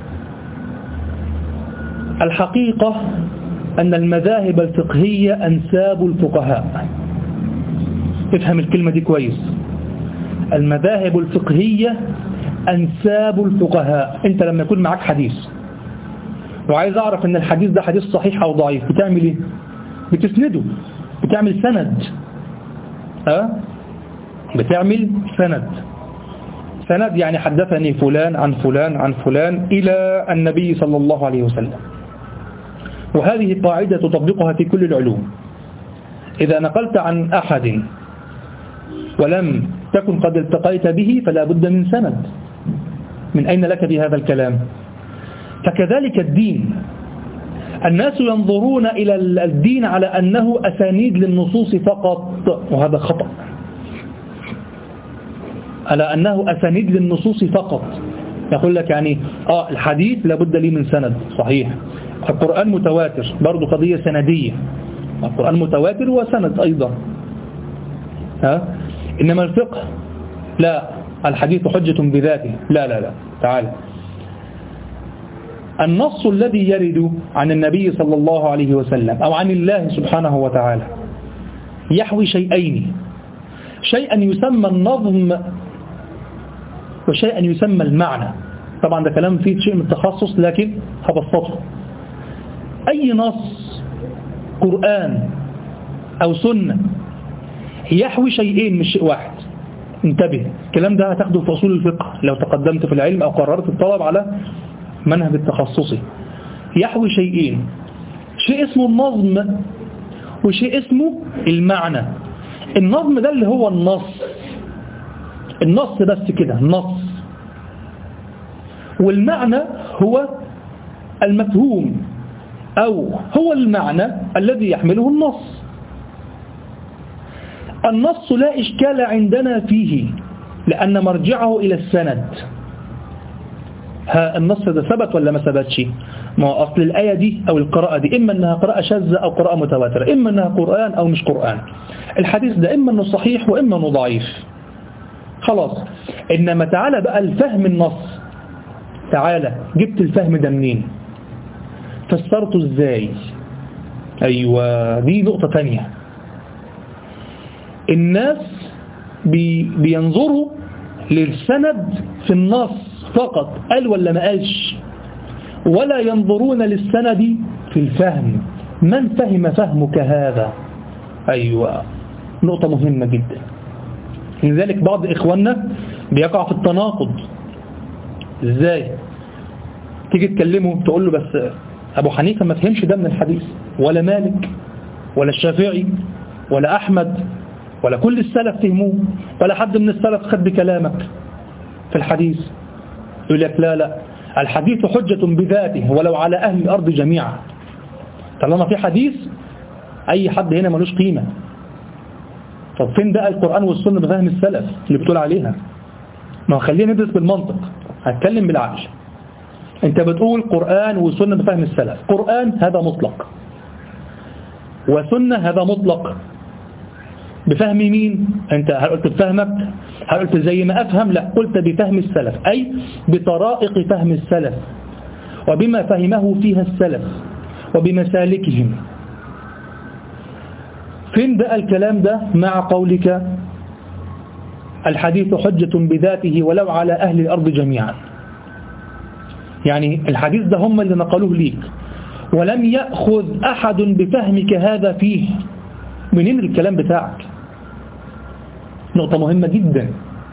الحقيقة أن المذاهب الفقهية أنساب الفقهاء. افهم الكلمة دي كويس. المذاهب الفقهية أنساب الفقهاء. أنت لما يكون معك حديث وعايز أعرف أن الحديث ده حديث صحيح أو ضعيف، بتعمل إيه؟ بتسنده، بتعمل سند. أه؟ بتعمل سند. سند يعني حدثني فلان عن فلان عن فلان إلى النبي صلى الله عليه وسلم. وهذه قاعدة تطبقها في كل العلوم. إذا نقلت عن أحد ولم تكن قد التقيت به فلا بد من سند. من أين لك بهذا الكلام؟ فكذلك الدين، الناس ينظرون إلى الدين على أنه أسانيد للنصوص فقط، وهذا خطأ. على أنه أسانيد للنصوص فقط. يقول لك يعني آه الحديث لابد لي من سند، صحيح. القرآن متواتر، برضو قضية سندية. القرآن متواتر وسند أيضا. ها؟ إنما الفقه لا، الحديث حجة بذاته. لا لا لا، تعال. النص الذي يرد عن النبي صلى الله عليه وسلم أو عن الله سبحانه وتعالى يحوي شيئين: شيئا يسمى النظم وشيئا يسمى المعنى. طبعا ده كلام فيه شيء من التخصص لكن هبسطه. أي نص قرآن أو سنة يحوي شيئين مش شيء واحد. انتبه، الكلام ده هتاخده في أصول الفقه لو تقدمت في العلم أو قررت الطلب على منهج التخصصي. يحوي شيئين: شيء اسمه النظم وشيء اسمه المعنى. النظم ده اللي هو النص، النص بس كده، النص. والمعنى هو المفهوم أو هو المعنى الذي يحمله النص. النص لا إشكال عندنا فيه لأن مرجعه إلى السند. ها النص ده ثبت ولا ما ثبتش؟ ما أصل الآية دي أو القراءة دي إما أنها قراءة شاذة أو قراءة متواترة، إما أنها قرآن أو مش قرآن. الحديث ده إما أنه صحيح وإما أنه ضعيف، خلاص. إنما تعالى بقى الفهم النص، تعالى جبت الفهم ده منين؟ فسرته إزاي؟ أيوة، دي نقطة تانية. الناس بي بينظروا للسند في النص فقط، قال ولا ما قالش، ولا ينظرون للسند في الفهم. من فهم فهمك هذا؟ أيوة، نقطة مهمة جدا. لذلك بعض إخواننا بيقع في التناقض. إزاي؟ تيجي تكلمه تقول له بس أبو حنيفة ما فهمش ده من الحديث، ولا مالك ولا الشافعي ولا أحمد ولا كل السلف فهموه، ولا حد من السلف خد بكلامك في الحديث. يقول لك لا لا، الحديث حجة بذاته ولو على أهل الأرض جميعا. طالما في حديث أي حد هنا ملوش قيمة. طب فين بقى القرآن والسنة بفهم السلف اللي بتقول عليها؟ ما خلينا ندرس بالمنطق، هتكلم بالعقل. انت بتقول قرآن وسنة بفهم السلف. قرآن هذا مطلق، وسنة هذا مطلق. بفهم مين؟ انت هل قلت بفهمك؟ هل قلت زي ما أفهم؟ لا، قلت بفهم السلف، أي بطرائق فهم السلف وبما فهمه فيها السلف وبمسالكهم. فين بقى الكلام ده مع قولك الحديث حجة بذاته ولو على أهل الأرض جميعا؟ يعني الحديث ده هم اللي نقلوه ليك ولم يأخذ أحد بفهمك هذا فيه. منين الكلام بتاعك؟ نقطة مهمة جدا.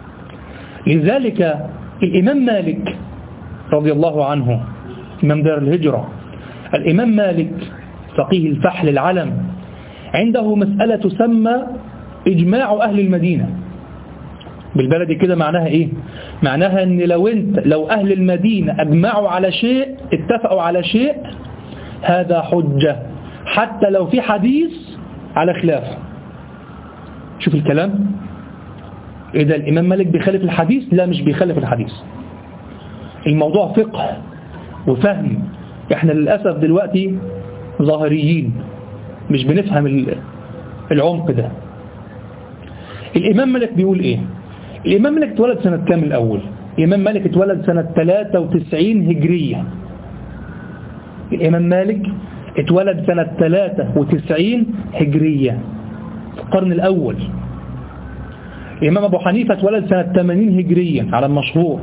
لذلك الإمام مالك رضي الله عنه، إمام دار الهجرة، الإمام مالك فقيه الفحل العلم، عنده مسألة تسمى إجماع أهل المدينة. بالبلدي كده معناها إيه؟ معناها أن لو أنت لو أهل المدينة أجمعوا على شيء، اتفقوا على شيء، هذا حجة حتى لو في حديث على خلافه. شوف الكلام. إذا الإمام مالك بيخالف الحديث؟ لا، مش بيخالف الحديث. الموضوع فقه وفهم. احنا للأسف دلوقتي ظاهريين، مش بنفهم العمق ده. الإمام مالك بيقول إيه؟ الإمام مالك اتولد سنة كام الأول؟ الإمام مالك اتولد سنة ثلاثة وتسعين هجرية. الإمام مالك اتولد سنة ثلاثة وتسعين هجرية في القرن الأول. الإمام أبو حنيفة اتولد سنة ثمانين هجرية على المشهور.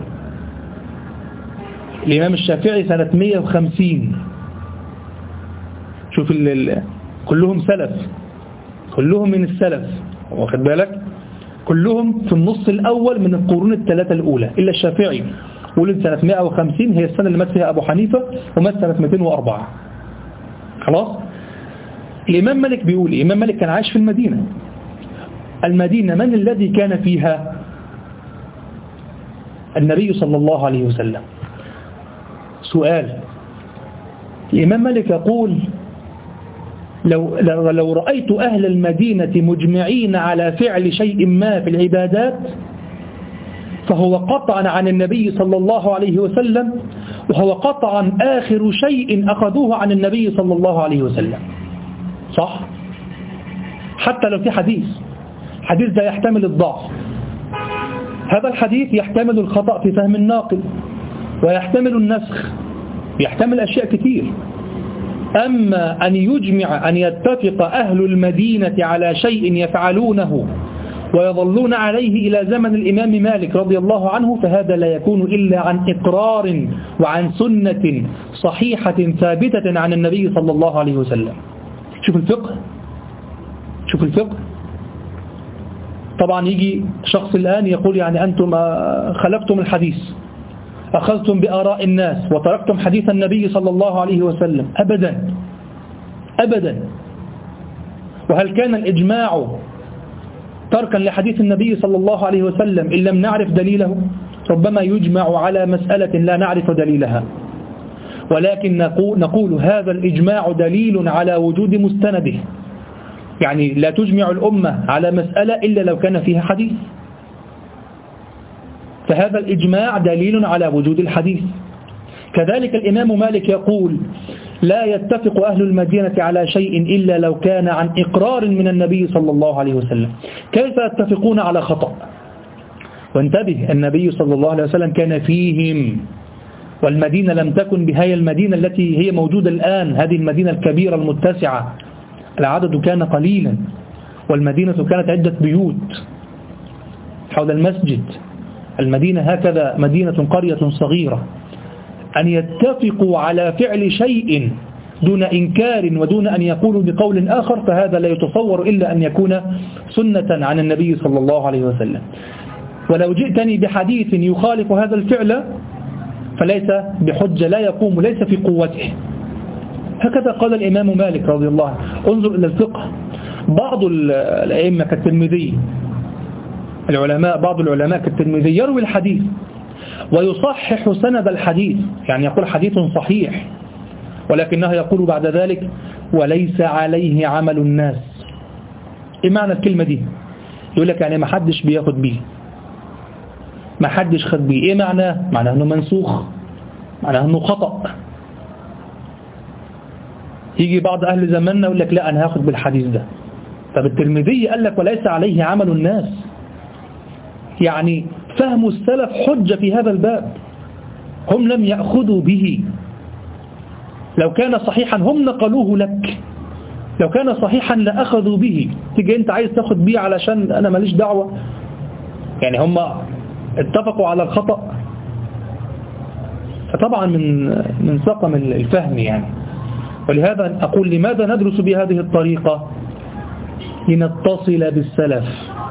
الإمام الشافعي سنة مئة وخمسين. شوف ال ال كلهم سلف، كلهم من السلف، واخد بالك؟ كلهم في النص الأول من القرون الثلاثة الأولى، إلا الشافعي ولد سنة مئة وخمسين، هي السنة اللي مات فيها أبو حنيفة، ومات سنة مئتين وأربعة. خلاص؟ الإمام مالك بيقول، الإمام مالك كان عايش في المدينة. المدينة من الذي كان فيها؟ النبي صلى الله عليه وسلم. سؤال، الإمام مالك يقول لو, لو, لو رأيت أهل المدينة مجمعين على فعل شيء ما في العبادات فهو قطعا عن النبي صلى الله عليه وسلم، وهو قطعا آخر شيء أخذوه عن النبي صلى الله عليه وسلم. صح؟ حتى لو في حديث، حديث ده يحتمل الضعف، هذا الحديث يحتمل الخطأ في فهم الناقل، ويحتمل النسخ، يحتمل أشياء كثير. أما أن يجمع أن يتفق أهل المدينة على شيء يفعلونه ويظلون عليه إلى زمن الإمام مالك رضي الله عنه، فهذا لا يكون إلا عن إقرار وعن سنة صحيحة ثابتة عن النبي صلى الله عليه وسلم. شوف الفقه، شوف الفقه. طبعا يجي شخص الآن يقول يعني أنتم خلفتم الحديث، أخذتم بآراء الناس وتركتم حديث النبي صلى الله عليه وسلم. أبدا أبدا. وهل كان الإجماع تركا لحديث النبي صلى الله عليه وسلم إن لم نعرف دليله؟ ربما يجمع على مسألة لا نعرف دليلها، ولكن نقول هذا الإجماع دليل على وجود مستنده. يعني لا تجمع الأمة على مسألة إلا لو كان فيها حديث، فهذا الإجماع دليل على وجود الحديث. كذلك الإمام مالك يقول لا يتفق أهل المدينة على شيء إلا لو كان عن إقرار من النبي صلى الله عليه وسلم. كيف يتفقون على خطأ؟ وانتبه، النبي صلى الله عليه وسلم كان فيهم، والمدينة لم تكن بهي المدينة التي هي موجودة الآن، هذه المدينة الكبيرة المتسعة، العدد كان قليلا، والمدينة كانت عدة بيوت حول المسجد. المدينة هكذا مدينة قرية صغيرة. أن يتفقوا على فعل شيء دون إنكار ودون أن يقولوا بقول آخر، فهذا لا يتصور إلا أن يكون سنة عن النبي صلى الله عليه وسلم. ولو جئتني بحديث يخالف هذا الفعل فليس بحجة، لا يقوم، ليس في قوته. هكذا قال الإمام مالك رضي الله عنه. انظر إلى الفقه. بعض الأئمة كالترمذي، العلماء، بعض العلماء كالترمذي يروي الحديث ويصحح سند الحديث، يعني يقول حديث صحيح، ولكنه يقول بعد ذلك وليس عليه عمل الناس. ايه معنى الكلمة دي؟ يقول لك يعني ما حدش بياخد بيه، ما حدش خد بيه. ايه معناه؟ معناه انه منسوخ، معناه انه خطأ. يجي بعض اهل زماننا يقول لك لا انا هاخد بالحديث ده. طب الترمذي قال لك وليس عليه عمل الناس، يعني فهم السلف حجة في هذا الباب، هم لم يأخذوا به. لو كان صحيحا هم نقلوه لك، لو كان صحيحا لأخذوا به. تيجي انت عايز تاخد بيه علشان انا ماليش دعوة؟ يعني هم اتفقوا على الخطأ. فطبعا من من سقم الفهم يعني. ولهذا أقول لماذا ندرس بهذه الطريقة؟ لنتصل بالسلف،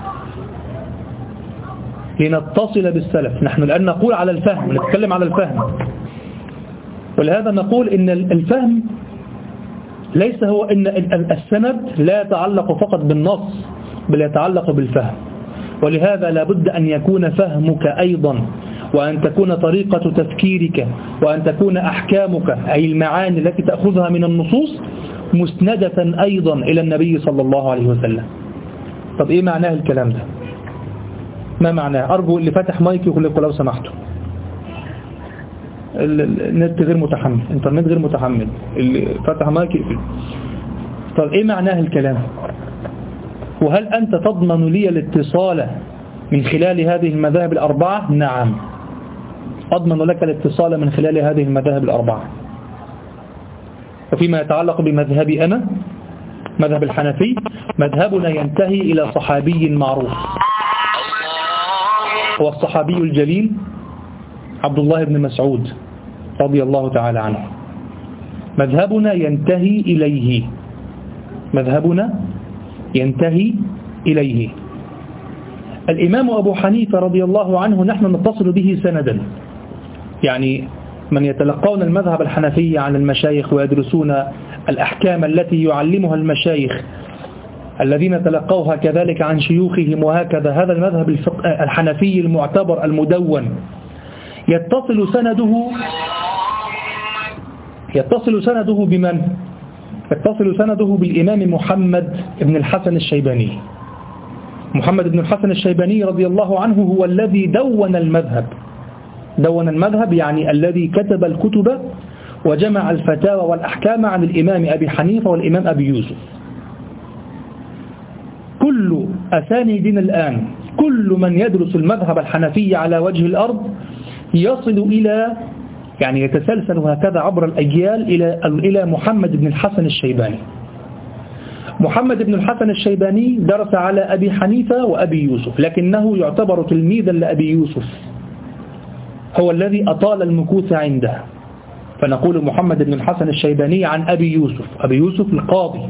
لنتصل بالسلف. نحن الآن نقول على الفهم، نتكلم على الفهم. ولهذا نقول إن الفهم ليس هو إن السند لا يتعلق فقط بالنص، بل يتعلق بالفهم. ولهذا لابد أن يكون فهمك أيضا، وأن تكون طريقة تفكيرك، وأن تكون أحكامك أي المعاني التي تأخذها من النصوص مسندة أيضا إلى النبي صلى الله عليه وسلم. طب إيه معناه الكلام ده؟ ما معناه؟ أرجو اللي فاتح مايك يقول لكم لو سمحتوا، النت غير متحمل، الانترنت غير متحمل، اللي فاتح مايك يقفل. طب إيه معناه الكلام؟ وهل أنت تضمن لي الاتصال من خلال هذه المذاهب الأربعة؟ نعم، أضمن لك الاتصال من خلال هذه المذاهب الأربعة. وفيما يتعلق بمذهبي أنا مذهب الحنفي، مذهبنا ينتهي إلى صحابي معروف، هو الصحابي الجليل عبد الله بن مسعود رضي الله تعالى عنه. مذهبنا ينتهي إليه، مذهبنا ينتهي إليه. الإمام أبو حنيفة رضي الله عنه نحن نتصل به سندا، يعني من يتلقون المذهب الحنفي عن المشايخ ويدرسون الأحكام التي يعلمها المشايخ الذين تلقوها كذلك عن شيوخهم وهكذا، هذا المذهب الحنفي المعتبر المدون يتصل سنده يتصل سنده بمن؟ يتصل سنده بالإمام محمد بن الحسن الشيباني. محمد بن الحسن الشيباني رضي الله عنه هو الذي دون المذهب، دون المذهب يعني الذي كتب الكتب وجمع الفتاوى والأحكام عن الإمام أبي حنيفة والإمام أبي يوسف. كل أسانيدنا الآن، كل من يدرس المذهب الحنفي على وجه الأرض يصل إلى، يعني يتسلسل هكذا عبر الأجيال إلى إلى محمد بن الحسن الشيباني. محمد بن الحسن الشيباني درس على أبي حنيفة وأبي يوسف، لكنه يعتبر تلميذا لأبي يوسف، هو الذي أطال المكوث عنده، فنقول محمد بن الحسن الشيباني عن أبي يوسف، أبي يوسف القاضي،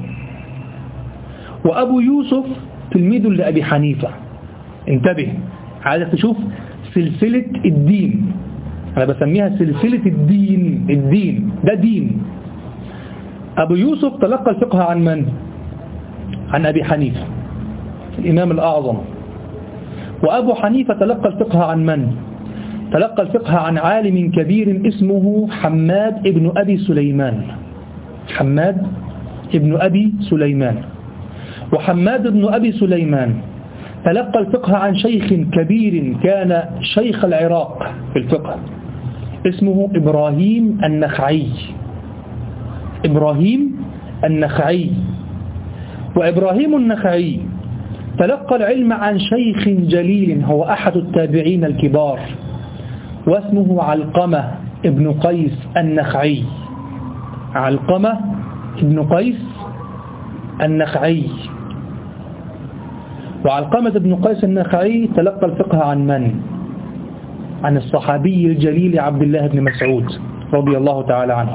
وأبو يوسف تلميذ لأبي حنيفة. انتبه، عايزك تشوف سلسلة الدين، أنا بسميها سلسلة الدين، الدين ده دين. أبو يوسف تلقى الفقه عن من؟ عن أبي حنيفة الإمام الأعظم. وأبو حنيفة تلقى الفقه عن من؟ تلقى الفقه عن عالم كبير اسمه حماد ابن أبي سليمان، حماد ابن أبي سليمان. وحماد ابن أبي سليمان تلقى الفقه عن شيخ كبير كان شيخ العراق في الفقه اسمه إبراهيم النخعي، إبراهيم النخعي. وإبراهيم النخعي تلقى العلم عن شيخ جليل هو أحد التابعين الكبار واسمه علقمة ابن قيس النخعي، علقمة ابن قيس النخعي. وعلقمة ابن قيس النخعي تلقى الفقه عن من؟ عن الصحابي الجليل عبد الله بن مسعود رضي الله تعالى عنه.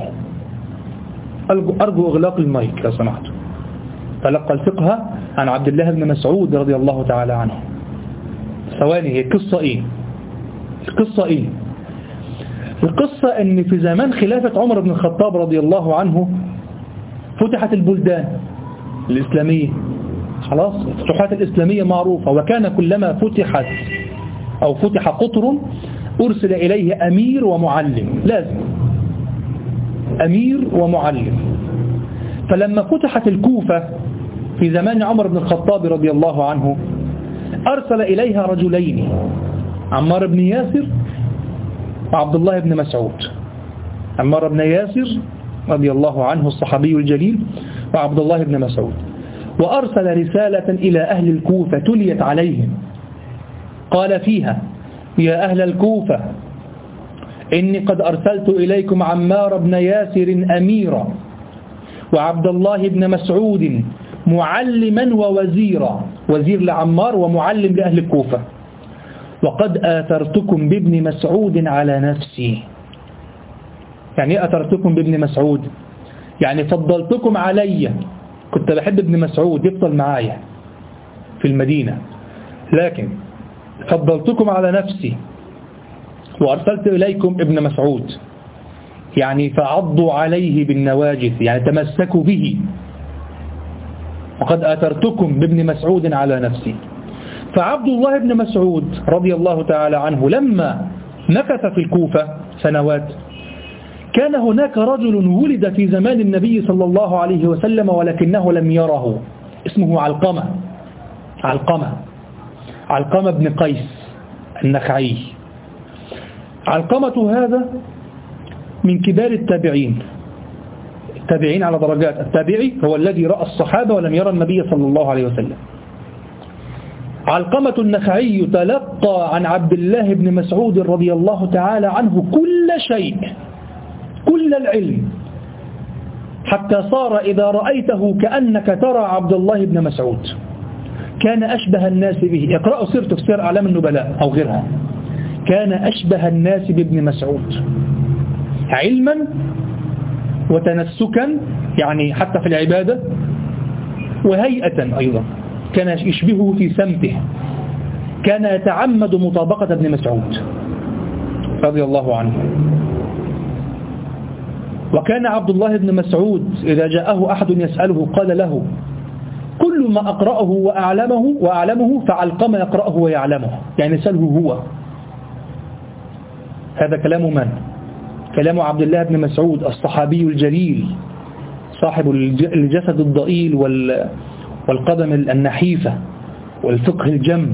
أرجو إغلاق المايك لو سمحت. تلقى الفقه عن عبد الله بن مسعود رضي الله تعالى عنه. ثواني، هي قصة إيه؟ القصة إيه؟ القصة أن في زمان خلافة عمر بن الخطاب رضي الله عنه فتحت البلدان الإسلامية، خلاص الفتوحات الإسلامية معروفة، وكان كلما فتحت أو فتح قطر أرسل إليه أمير ومعلم، لازم أمير ومعلم. فلما فتحت الكوفة في زمان عمر بن الخطاب رضي الله عنه أرسل إليها رجلين، عمار بن ياسر وعبد الله بن مسعود. عمار بن ياسر رضي الله عنه الصحابي الجليل وعبد الله بن مسعود. وأرسل رسالة إلى أهل الكوفة تليت عليهم، قال فيها: يا أهل الكوفة، إني قد أرسلت إليكم عمار بن ياسر أميرا وعبد الله بن مسعود معلما ووزيرا، وزير لعمار ومعلم لأهل الكوفة، وقد آثرتكم بابن مسعود على نفسي. يعني إيه آثرتكم بابن مسعود؟ يعني فضلتكم علي، كنت بحب ابن مسعود يفضل معايا في المدينة، لكن فضلتكم على نفسي وأرسلت إليكم ابن مسعود، يعني فعضوا عليه بالنواجذ، يعني تمسكوا به. وقد آثرتكم بابن مسعود على نفسي. فعبد الله بن مسعود رضي الله تعالى عنه لما مكث في الكوفة سنوات، كان هناك رجل ولد في زمان النبي صلى الله عليه وسلم ولكنه لم يره، اسمه علقمة، علقمة علقمة بن قيس النخعي. علقمة هذا من كبار التابعين، التابعين على درجات. التابعي هو الذي رأى الصحابة ولم يرى النبي صلى الله عليه وسلم، علقمة النخعي تلقى عن عبد الله بن مسعود رضي الله تعالى عنه كل شيء، كل العلم، حتى صار إذا رأيته كأنك ترى عبد الله بن مسعود. كان أشبه الناس به، اقرأوا سيرته في سير أعلام النبلاء أو غيرها. كان أشبه الناس بابن مسعود علما وتنسكا، يعني حتى في العبادة، وهيئة أيضا كان يشبهه في سمته. كان يتعمد مطابقة ابن مسعود رضي الله عنه. وكان عبد الله بن مسعود إذا جاءه أحد يسأله قال له: كل ما أقرأه وأعلمه وأعلمه فعلقمة يقرأه ويعلمه، يعني سأله هو. هذا كلام من؟ كلام عبد الله بن مسعود الصحابي الجليل صاحب الجسد الضئيل والقدم النحيفة والفقه الجم.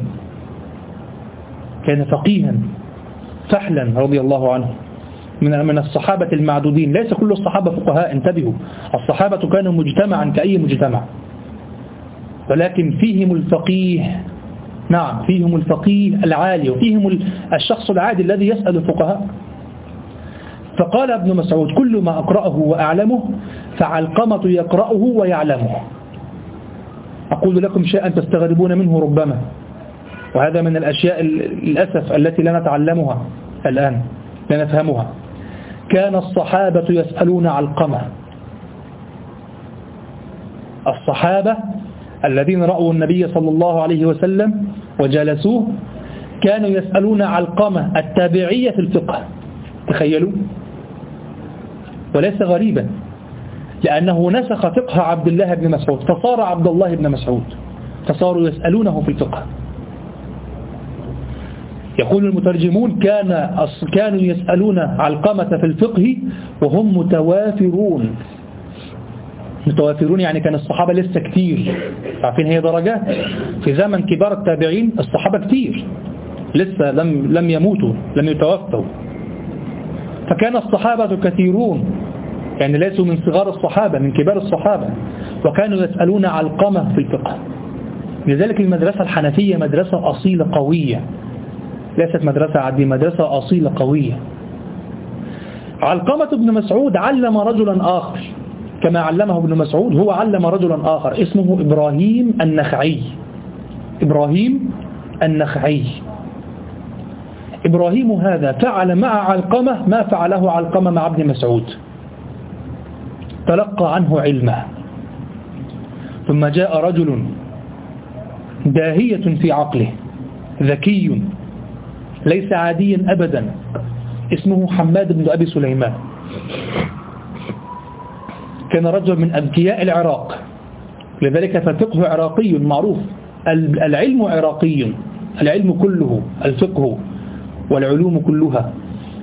كان فقيها فحلا رضي الله عنه، من من الصحابة المعدودين. ليس كل الصحابة فقهاء، انتبهوا، الصحابة كانوا مجتمعا كأي مجتمع، ولكن فيهم الفقيه، نعم فيهم الفقيه العالي، وفيهم الشخص العادي الذي يسأل الفقهاء. فقال ابن مسعود: كل ما أقرأه وأعلمه فعلقمة يقرأه ويعلمه. أقول لكم شيئا تستغربون منه ربما، وهذا من الأشياء للأسف التي لا نتعلمها الآن، لا نفهمها. كان الصحابة يسألون علقمة، الصحابة الذين رأوا النبي صلى الله عليه وسلم وجلسوه كانوا يسألون علقمة التابعية في الفقه. تخيلوا، وليس غريبا، لأنه نسخ فقه عبد الله بن مسعود فصار عبد الله بن مسعود، فصاروا يسألونه في الفقه. يقول المترجمون: كان كانوا يسألون علقمة في الفقه وهم متوافرون. متوافرون يعني كان الصحابة لسه كتير، عارفين هي درجات. في زمن كبار التابعين الصحابة كتير لسه لم لم يموتوا، لم يتوفوا، فكان الصحابة كثيرون، يعني ليسوا من صغار الصحابة، من كبار الصحابة، وكانوا يسألون علقمة في الفقه. لذلك المدرسة الحنفية مدرسة أصيلة قوية، ليست مدرسة عادية، مدرسة أصيلة قوية. علقمة بن مسعود علم رجلا آخر كما علمه ابن مسعود، هو علم رجلا آخر اسمه إبراهيم النخعي. إبراهيم النخعي إبراهيم هذا فعل مع علقمة ما فعله علقمة مع ابن مسعود، تلقى عنه علمه. ثم جاء رجل داهية في عقله، ذكي ليس عاديا أبدا، اسمه حماد بن أبي سليمان. كان رجل من أذكياء العراق، لذلك فالفقه عراقي معروف، العلم عراقي، العلم كله، الفقه والعلوم كلها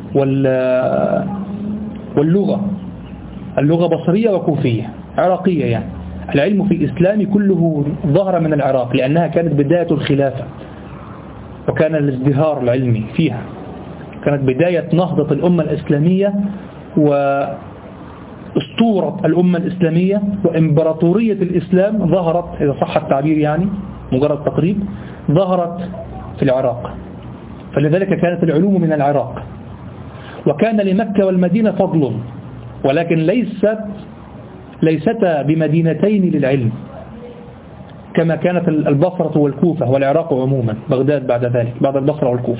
واللغة، اللغة بصرية وكوفية عراقية، يعني العلم في الإسلام كله ظهر من العراق، لأنها كانت بداية الخلافة وكان الازدهار العلمي فيها، كانت بداية نهضة الأمة الإسلامية وأسطورة الأمة الإسلامية، وإمبراطورية الإسلام ظهرت، إذا صح التعبير يعني مجرد تقريب، ظهرت في العراق. فلذلك كانت العلوم من العراق، وكان لمكة والمدينة فضل، ولكن ليست ليستا بمدينتين للعلم كما كانت البصرة والكوفة والعراق عموما، بغداد بعد ذلك بعد البصرة والكوفة.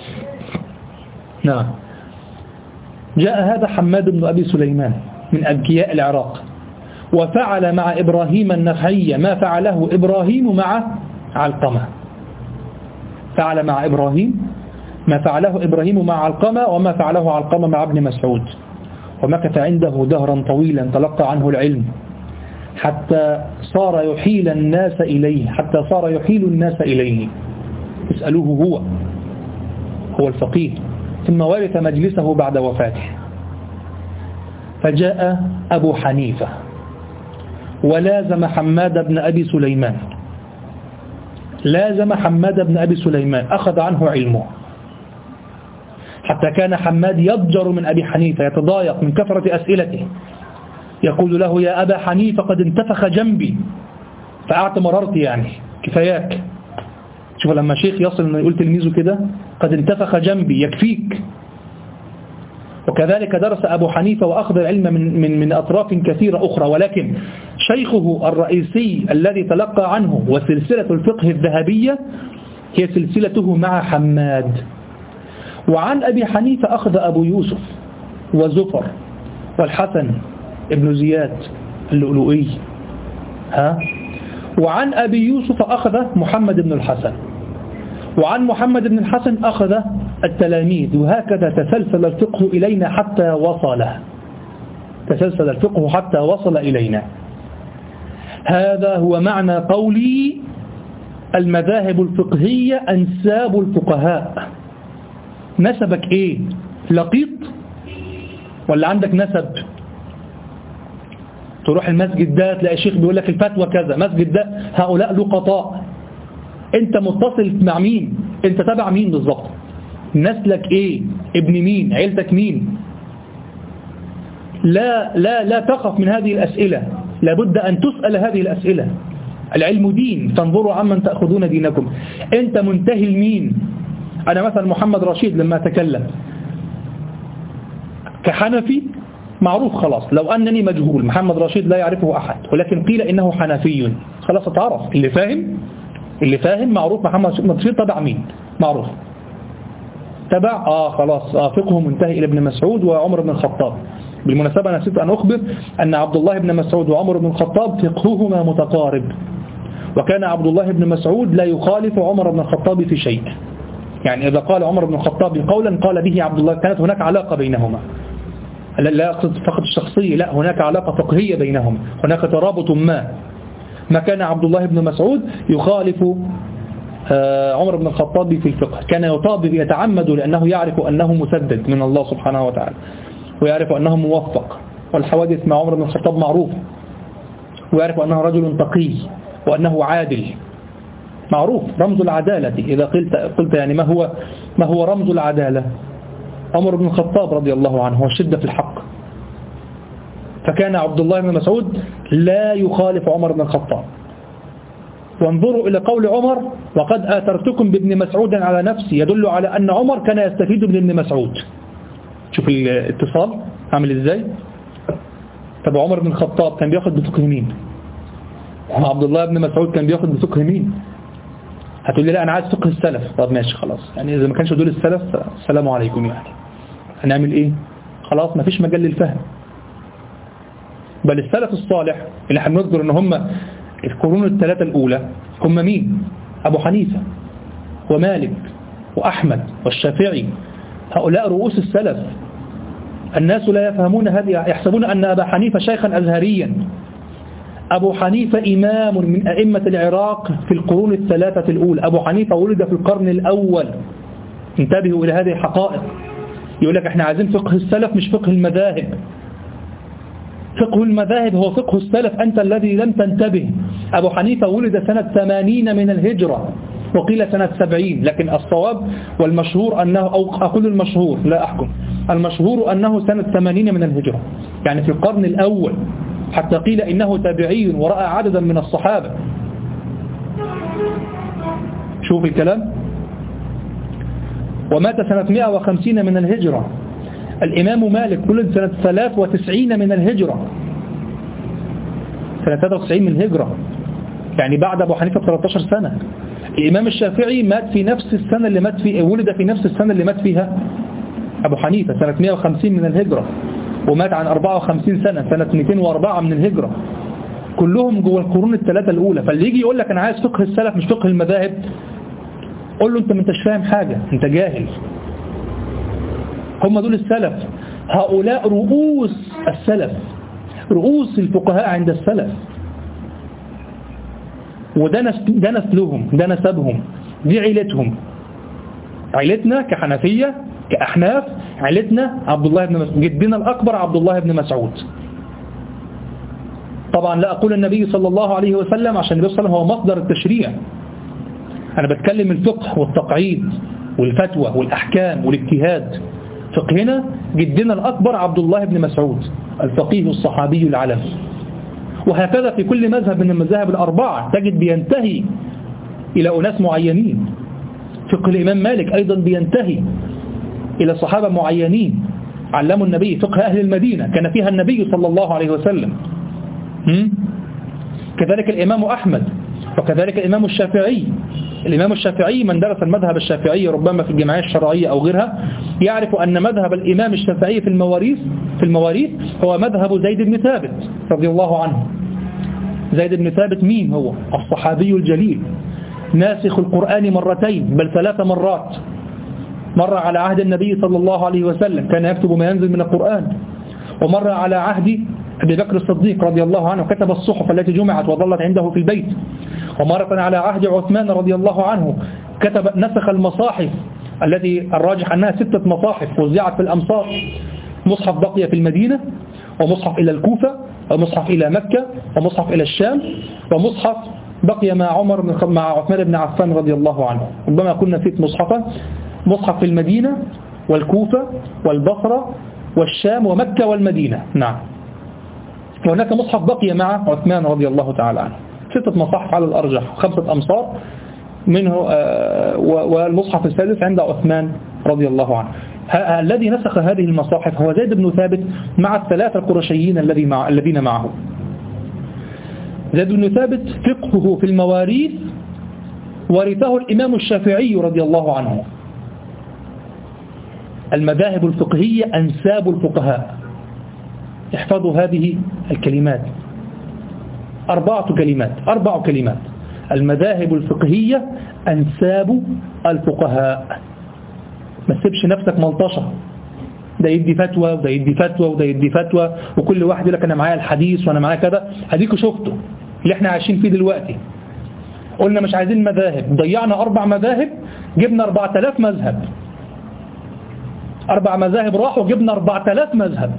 نعم. جاء هذا حماد بن أبي سليمان من أذكياء العراق، وفعل مع إبراهيم النخعي ما فعله إبراهيم مع علقمة. فعل مع إبراهيم ما فعله إبراهيم مع علقمة، وما فعله علقمة مع ابن مسعود، ومكث عنده دهرا طويلا تلقى عنه العلم، حتى صار يحيل الناس إليه حتى صار يحيل الناس إليه يسألوه هو هو الفقيه. ثم ورث مجلسه بعد وفاته. فجاء أبو حنيفة ولازم حماد بن أبي سليمان لازم حماد بن أبي سليمان أخذ عنه علمه، حتى كان حماد يضجر من أبي حنيفة، يتضايق من كثرة أسئلته، يقول له: يا أبا حنيفة قد انتفخ جنبي، فأعت مررت يعني كفاياك. شوف لما شيخ يصل أنه يقول تلميذه كده قد انتفخ جنبي يكفيك. وكذلك درس أبو حنيفة وأخذ العلم من, من, من أطراف كثيرة أخرى، ولكن شيخه الرئيسي الذي تلقى عنه وسلسلة الفقه الذهبية هي سلسلته مع حماد. وعن أبي حنيفة أخذ أبو يوسف وزفر والحسن ابن زياد اللؤلؤي ها. وعن أبي يوسف أخذ محمد بن الحسن، وعن محمد بن الحسن أخذ التلاميذ، وهكذا تسلسل الفقه إلينا حتى وصل تسلسل الفقه حتى وصل إلينا. هذا هو معنى قولي المذاهب الفقهية أنساب الفقهاء. نسبك إيه؟ لقيط ولا عندك نسب؟ تروح المسجد ده تلاقي شيخ بيقول لك الفتوى كذا، مسجد ده هؤلاء لقطاء. انت متصل مع مين؟ انت تبع مين بالضبط؟ نسلك ايه؟ ابن مين؟ عيلتك مين؟ لا لا لا تخف من هذه الأسئلة، لابد أن تسأل هذه الأسئلة. العلم دين، فانظروا عمن تأخذون دينكم. انت منتهي لمين؟ أنا مثلا محمد رشيد لما أتكلم كحنفي معروف خلاص، لو أنني مجهول محمد رشيد لا يعرفه أحد، ولكن قيل إنه حنفي خلاص اتعرف. اللي فاهم اللي فاهم معروف محمد رشيد تبع مين؟ معروف تبع آه خلاص آه فقه منتهي إلى ابن مسعود وعمر بن الخطاب. بالمناسبة نسيت أن أخبر أن عبد الله بن مسعود وعمر بن الخطاب فقههما متقارب، وكان عبد الله بن مسعود لا يخالف عمر بن الخطاب في شيء. يعني إذا قال عمر بن الخطاب قولا قال به عبد الله، كانت هناك علاقة بينهما، لا أقصد فقط الشخصية، لا هناك علاقة فقهية بينهم، هناك ترابط ما. ما كان عبد الله بن مسعود يخالف عمر بن الخطاب في الفقه، كان يطابق يتعمد لأنه يعرف أنه مسدد من الله سبحانه وتعالى، ويعرف أنه موفق، والحوادث مع عمر بن الخطاب معروفة، ويعرف أنه رجل تقي وأنه عادل معروف، رمز العدالة. إذا قلت قلت يعني ما هو ما هو رمز العدالة؟ عمر بن الخطاب رضي الله عنه والشدة في الحق. فكان عبد الله بن مسعود لا يخالف عمر بن الخطاب. وانظروا إلى قول عمر وقد آثرتكم بابن مسعود على نفسي، يدل على أن عمر كان يستفيد من ابن مسعود. شوف الاتصال عامل إزاي. طب عمر بن الخطاب كان بياخد بفقه مين؟ عبد الله بن مسعود كان بياخد بفقه مين؟ هتقول لي لا أنا عايز فقه السلف. طب ماشي خلاص، يعني إذا ما كانش دول السلف السلام عليكم، يعني هنعمل إيه؟ خلاص ما فيش مجال للفهم. بل السلف الصالح اللي احنا بنذكر ان هم القرون الثلاثة الأولى هم مين؟ أبو حنيفة ومالك وأحمد والشافعي، هؤلاء رؤوس السلف. الناس لا يفهمون هذه، يحسبون أن أبا حنيفة شيخا أزهريا. أبو حنيفة إمام من أئمة العراق في القرون الثلاثة الأولى. أبو حنيفة ولد في القرن الأول. انتبهوا إلى هذه الحقائق. يقول لك احنا عايزين فقه السلف مش فقه المذاهب. فقه المذاهب هو فقه السلف، أنت الذي لم تنتبه. أبو حنيفة ولد سنة ثمانين من الهجرة، وقيل سنة سبعين، لكن الصواب والمشهور أنه، أو أقول المشهور لا أحكم، المشهور أنه سنة ثمانين من الهجرة، يعني في القرن الأول، حتى قيل إنه تابعي ورأى عددا من الصحابة. شوف الكلام. ومات سنة مئة وخمسين من الهجرة. الإمام مالك ولد سنة ثلاثة وتسعين من الهجرة، سنة ثلاثة وتسعين من الهجرة، يعني بعد أبو حنيفة ب ثلاثة عشر سنة. الإمام الشافعي مات في نفس السنة اللي مات فيها، ولد في نفس السنة اللي مات فيها أبو حنيفة، سنة مئة وخمسين من الهجرة، ومات عن أربعة وخمسين سنة، سنة مئتين وأربعة من الهجرة. كلهم جوه القرون الثلاثة الأولى. فاللي يجي يقول لك أنا عايز فقه السلف مش فقه المذاهب، قول له أنت ما انتش فاهم حاجة، أنت جاهل. هم دول السلف، هؤلاء رؤوس السلف، رؤوس الفقهاء عند السلف. وده ده نسلهم، ده نسبهم، دي عيلتهم. عيلتنا كحنفية كأحناف، عيلتنا عبد الله بن مسعود، جدنا الأكبر عبد الله بن مسعود. طبعا لا أقول النبي صلى الله عليه وسلم، عشان النبي صلى الله عليه وسلم هو مصدر التشريع. أنا بتكلم الفقه والتقعيد والفتوى والأحكام والاجتهاد. فقهنا جدنا الأكبر عبد الله بن مسعود الفقيه الصحابي العلم. وهكذا في كل مذهب من المذاهب الأربعة تجد بينتهي إلى أناس معينين. فقه الإمام مالك أيضا بينتهي إلى صحابة معينين علموا النبي. فقه أهل المدينة كان فيها النبي صلى الله عليه وسلم. كذلك الإمام أحمد، وكذلك الإمام الشافعي. الإمام الشافعي من درس المذهب الشافعي ربما في الجمعية الشرعية أو غيرها يعرف أن مذهب الإمام الشافعي في المواريث في المواريث هو مذهب زيد بن ثابت رضي الله عنه. زيد بن ثابت مين هو؟ الصحابي الجليل، ناسخ القرآن مرتين بل ثلاث مرات. مرة على عهد النبي صلى الله عليه وسلم كان يكتب ما ينزل من القرآن، ومرة على عهد أبي بكر الصديق رضي الله عنه كتب الصحف التي جمعت وظلت عنده في البيت، ومرة على عهد عثمان رضي الله عنه كتب نسخ المصاحف التي الراجح أنها ستة مصاحف وزعت في الأمصار. مصحف بقي في المدينة، ومصحف إلى الكوفة، ومصحف إلى مكة، ومصحف إلى الشام، ومصحف بقي مع عمر مع عثمان بن عفان رضي الله عنه. ربما كنا نسيت مصحفا. مصحف في المدينة والكوفة والبصرة والشام ومكة والمدينة. نعم. وهناك مصحف بقي مع عثمان رضي الله تعالى عنه. ستة مصاحف على الأرجح، خمسة أمصار منه، والمصحف السادس عند عثمان رضي الله عنه. الذي نسخ هذه المصاحف هو زيد بن ثابت مع الثلاثة القرشيين الذي مع الذين معه. زيد بن ثابت فقهه في المواريث ورثه الإمام الشافعي رضي الله عنه. المذاهب الفقهية أنساب الفقهاء. احفظوا هذه الكلمات، أربعة كلمات أربع كلمات. المذاهب الفقهية أنساب الفقهاء. ما تسيبش نفسك ملطشة، ده يدي فتوى وده يدي فتوى وده يدي فتوى، وكل واحد يقول لك أنا معايا الحديث وأنا معايا كذا. هديكوا شفتوا اللي احنا عايشين فيه دلوقتي. قلنا مش عايزين مذاهب، ضيعنا أربع مذاهب، جبنا أربعة آلاف مذهب. أربع مذاهب راحوا، جبنا أربعة آلاف مذهب.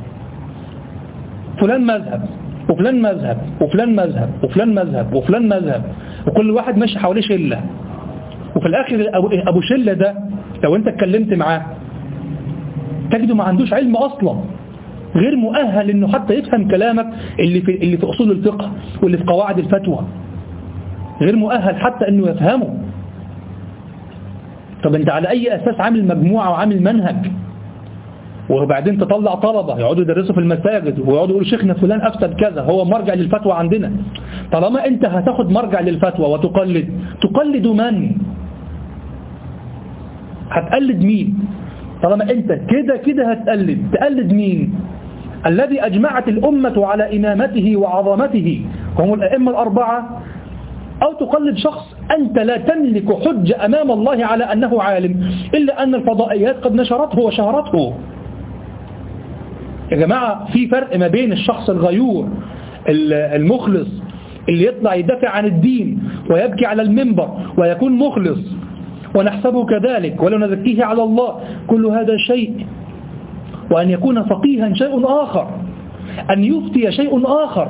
فلان مذهب وفلان مذهب وفلان مذهب وفلان مذهب وفلان مذهب، وكل واحد ماشي حواليه شلة. وفي الآخر أبو شلة ده لو أنت اتكلمت معاه تجده ما عندوش علم أصلا، غير مؤهل إنه حتى يفهم كلامك اللي في اللي في أصول الفقه واللي في قواعد الفتوى، غير مؤهل حتى إنه يفهمه. طب أنت على أي أساس عامل مجموعة وعامل منهج؟ وبعدين تطلع طلبة يقعدوا يدرسوا في المساجد ويقعدوا يقولوا شيخنا فلان أفتى كذا، هو مرجع للفتوى عندنا. طالما أنت هتاخد مرجع للفتوى وتقلد، تقلد من؟ هتقلد مين؟ طالما أنت كده كده هتقلد، تقلد مين؟ الذي أجمعت الأمة على إمامته وعظمته هم الأئمة الأربعة، أو تقلد شخص أنت لا تملك حجة أمام الله على أنه عالم، إلا أن الفضائيات قد نشرته وشهرته. يا جماعة في فرق ما بين الشخص الغيور المخلص اللي يطلع يدافع عن الدين ويبكي على المنبر ويكون مخلص ونحسبه كذلك ولا نزكيه على الله، كل هذا شيء، وأن يكون فقيها شيء آخر، أن يفتي شيء آخر.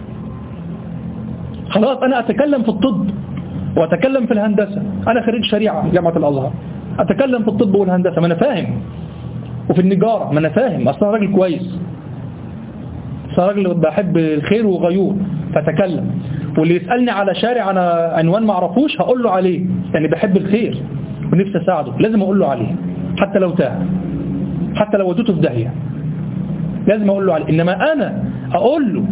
خلاص أنا أتكلم في الطب وأتكلم في الهندسة، أنا خريج شريعة جامعة الأزهر، أتكلم في الطب والهندسة ما أنا فاهم، وفي النجارة ما أنا فاهم، أصلا راجل كويس، أصلا راجل بحب الخير وغيور فأتكلم. واللي يسألني على شارع أنا عنوان ما أعرفوش هقول له عليه، يعني بحب الخير ونفسي أساعده، لازم أقول له عليه حتى لو تاه، حتى لو ودوته في داهية لازم أقول له عليه. إنما أنا أقول له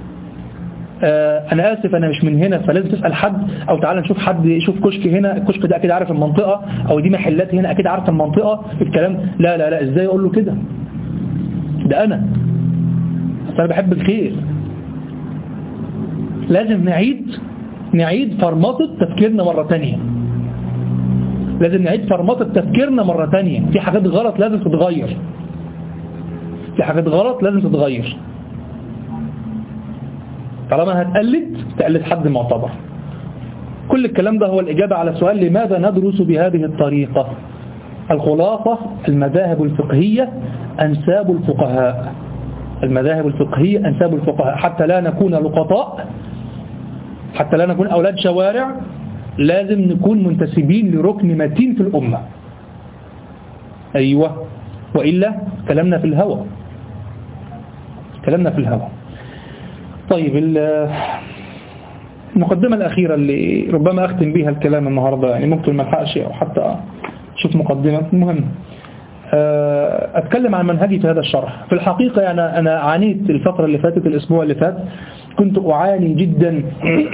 آه أنا آسف أنا مش من هنا فلازم تسأل حد، أو تعالى نشوف حد يشوف كشك هنا، الكشك ده أكيد عارف المنطقة، أو دي محلات هنا أكيد عارف المنطقة، الكلام لا لا لا إزاي أقول له كده؟ ده أنا أنا بحب الخير. لازم نعيد نعيد فرمطة تفكيرنا مرة تانية، لازم نعيد فرمطة تفكيرنا مرة تانية. في حاجات غلط لازم تتغير، في حاجات غلط لازم تتغير. طالما هتقلد تقلد حد معتبر. كل الكلام ده هو الإجابة على سؤال لماذا ندرس بهذه الطريقة. الخلاصة المذاهب الفقهية أنساب الفقهاء، المذاهب الفقهية أنساب الفقهاء، حتى لا نكون لقطاء، حتى لا نكون أولاد شوارع، لازم نكون منتسبين لركن متين في الأمة. أيوة، وإلا كلامنا في الهوى، كلامنا في الهوى. طيب المقدمة الأخيرة اللي ربما أختم بها الكلام النهاردة، يعني ممكن ما الحقش أو حتى أشوف مقدمة المهم أتكلم عن منهجي في هذا الشرح. في الحقيقة يعني أنا عانيت الفترة اللي فاتت، الأسبوع اللي فات كنت أعاني جدا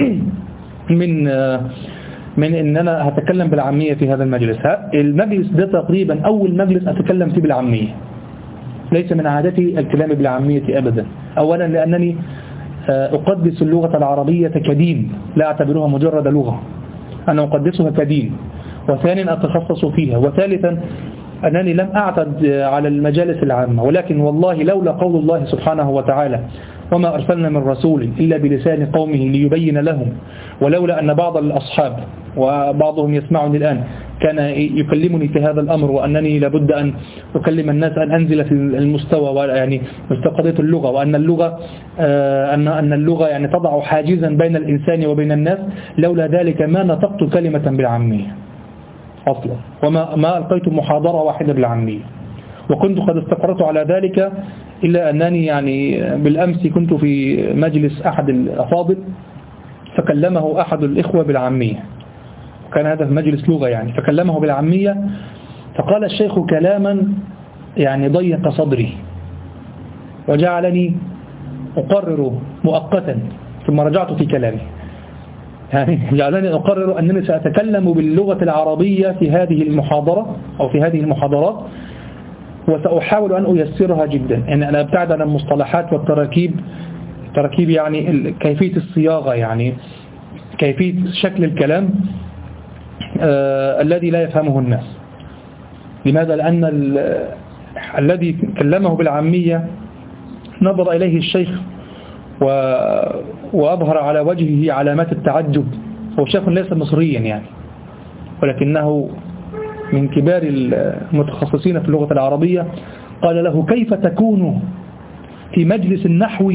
من من إن أنا هتكلم بالعامية في هذا المجلس. المجلس ده تقريبا أول مجلس أتكلم فيه بالعامية، ليس من عادتي الكلام بالعامية أبدا. أولا لأنني أقدس اللغة العربية كدين، لا أعتبرها مجرد لغة، أنا أقدسها كدين. وثانيا أتخصص فيها. وثالثا أنني لم أعتد على المجالس العامة، ولكن والله لولا قول الله سبحانه وتعالى وما أرسلنا من رسول إلا بلسان قومه ليبين لهم، ولولا أن بعض الأصحاب وبعضهم يسمعني الآن كان يكلمني في هذا الأمر، وأنني لابد أن أكلم الناس أن أنزل في المستوى يعني مستقضية اللغة، وأن اللغة أن أن اللغة يعني تضع حاجزا بين الإنسان وبين الناس، لولا ذلك ما نطقت كلمة بالعامية أصلا، وما ما ألقيت محاضرة واحدة بالعامية. وكنت قد استقرت على ذلك، إلا أنني يعني بالأمس كنت في مجلس أحد الأفاضل فكلمه أحد الإخوة بالعامية، وكان هذا في مجلس لغة يعني، فكلمه بالعامية فقال الشيخ كلاما يعني ضيق صدري وجعلني أقرر مؤقتا، ثم رجعت في كلامي، يعني جعلني أقرر أنني سأتكلم باللغة العربية في هذه المحاضرة أو في هذه المحاضرات، وسأحاول أن أيسرها جدا. يعني أنا أبتعد عن المصطلحات والتراكيب، تراكيب يعني كيفية الصياغة، يعني كيفية شكل الكلام آه الذي لا يفهمه الناس. لماذا؟ لأن الذي كلمه بالعامية نظر إليه الشيخ و... وأظهر على وجهه علامات التعجب. هو شيخ ليس مصريا يعني، ولكنه من كبار المتخصصين في اللغة العربية. قال له كيف تكون في مجلس النحو،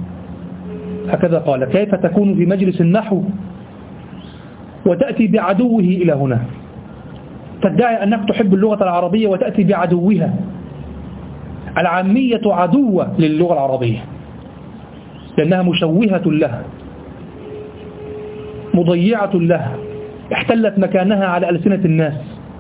هكذا قال، كيف تكون في مجلس النحو وتأتي بعدوه إلى هنا، تدعي أنك تحب اللغة العربية وتأتي بعدوها. العامية عدوة للغة العربية لأنها مشوهة لها، مضيعة لها، احتلت مكانها على ألسنة الناس.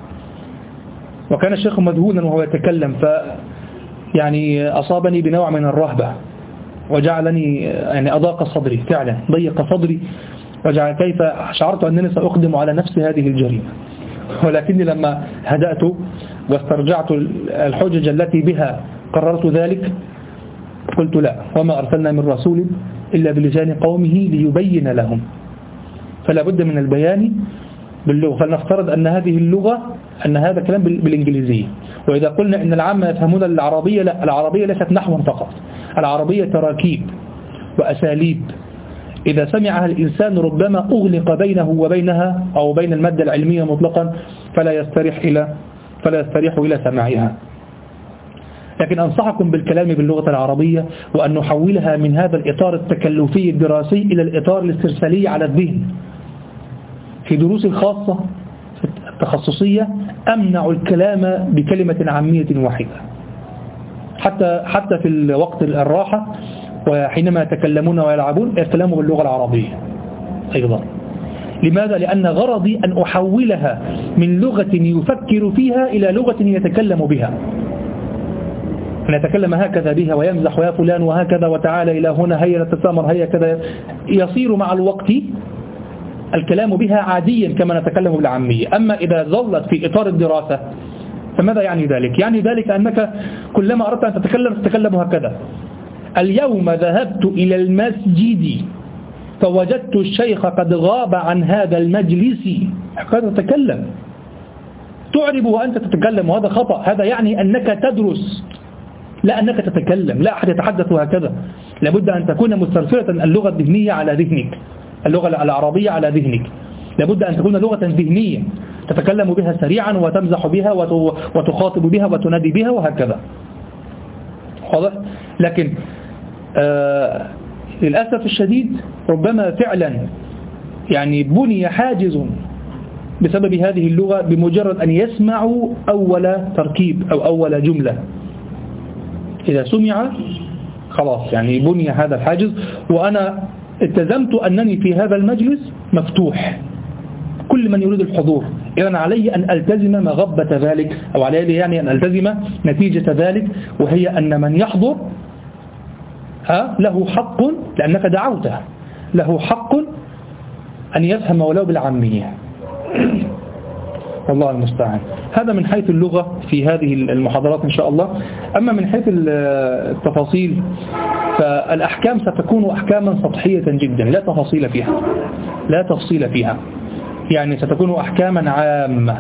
وكان الشيخ مذهولا وهو يتكلم، ف يعني أصابني بنوع من الرهبة وجعلني يعني أضاق صدري، فعلا ضيق صدري، وجعل كيف شعرت أنني سأقدم على نفس هذه الجريمة. ولكني لما هدأت واسترجعت الحجج التي بها قررت ذلك، قلت لا، وما أرسلنا من رسول إلا بلسان قومه ليبين لهم. فلا بد من البيان باللغة. فلنفترض أن هذه اللغة أن هذا كلام بالإنجليزية. وإذا قلنا أن العامة يفهمون العربية، لا، العربية ليست نحوا فقط، العربية تراكيب وأساليب. إذا سمعها الإنسان ربما أغلق بينه وبينها أو بين المادة العلمية مطلقا، فلا يستريح إلى فلا يستريح إلى سماعها. لكن أنصحكم بالكلام باللغة العربية، وأن نحولها من هذا الإطار التكلفي الدراسي إلى الإطار الاسترسالي على الذهن. في دروس الخاصة التخصصية أمنع الكلام بكلمة عامية واحدة، حتى حتى في الوقت الراحة وحينما يتكلمون ويلعبون يتكلموا باللغة العربية أيضا. لماذا؟ لأن غرضي أن أحولها من لغة يفكر فيها إلى لغة يتكلم بها، أن يتكلم هكذا بها ويمزح يا فلان وهكذا وتعالى إلى هنا هيا نتسامر هيا كذا، يصير مع الوقت الكلام بها عاديا كما نتكلم بالعامية. أما إذا ظلت في إطار الدراسة فماذا يعني ذلك؟ يعني ذلك أنك كلما أردت أن تتكلم تتكلم هكذا. اليوم ذهبت إلى المسجد فوجدت الشيخ قد غاب عن هذا المجلس، قد تتكلم، تعرب وأنت تتكلم، وهذا خطأ. هذا يعني أنك تدرس، لا أنك تتكلم. لا أحد يتحدث هكذا، لابد أن تكون مسترسلة اللغة الذهنية على ذهنك، اللغة العربية على ذهنك. لابد أن تكون لغة ذهنية تتكلم بها سريعا وتمزح بها وتخاطب بها وتنادي بها وهكذا. واضح؟ لكن آه للأسف الشديد ربما فعلا يعني بني حاجز بسبب هذه اللغة بمجرد أن يسمعوا أول تركيب أو أول جملة. إذا سمع خلاص يعني بني هذا الحاجز. وأنا التزمت أنني في هذا المجلس مفتوح كل من يريد الحضور، إذن علي أن ألتزم مغبة ذلك، أو علي يعني أن ألتزم نتيجة ذلك، وهي أن من يحضر ها له حق، لأنك دعوته، له حق أن يفهم ولو بالعامية. والله المستعان. هذا من حيث اللغة في هذه المحاضرات إن شاء الله. أما من حيث التفاصيل فالأحكام ستكون أحكاما سطحية جدا، لا تفاصيل فيها، لا تفصيل فيها، يعني ستكون أحكاما عامة.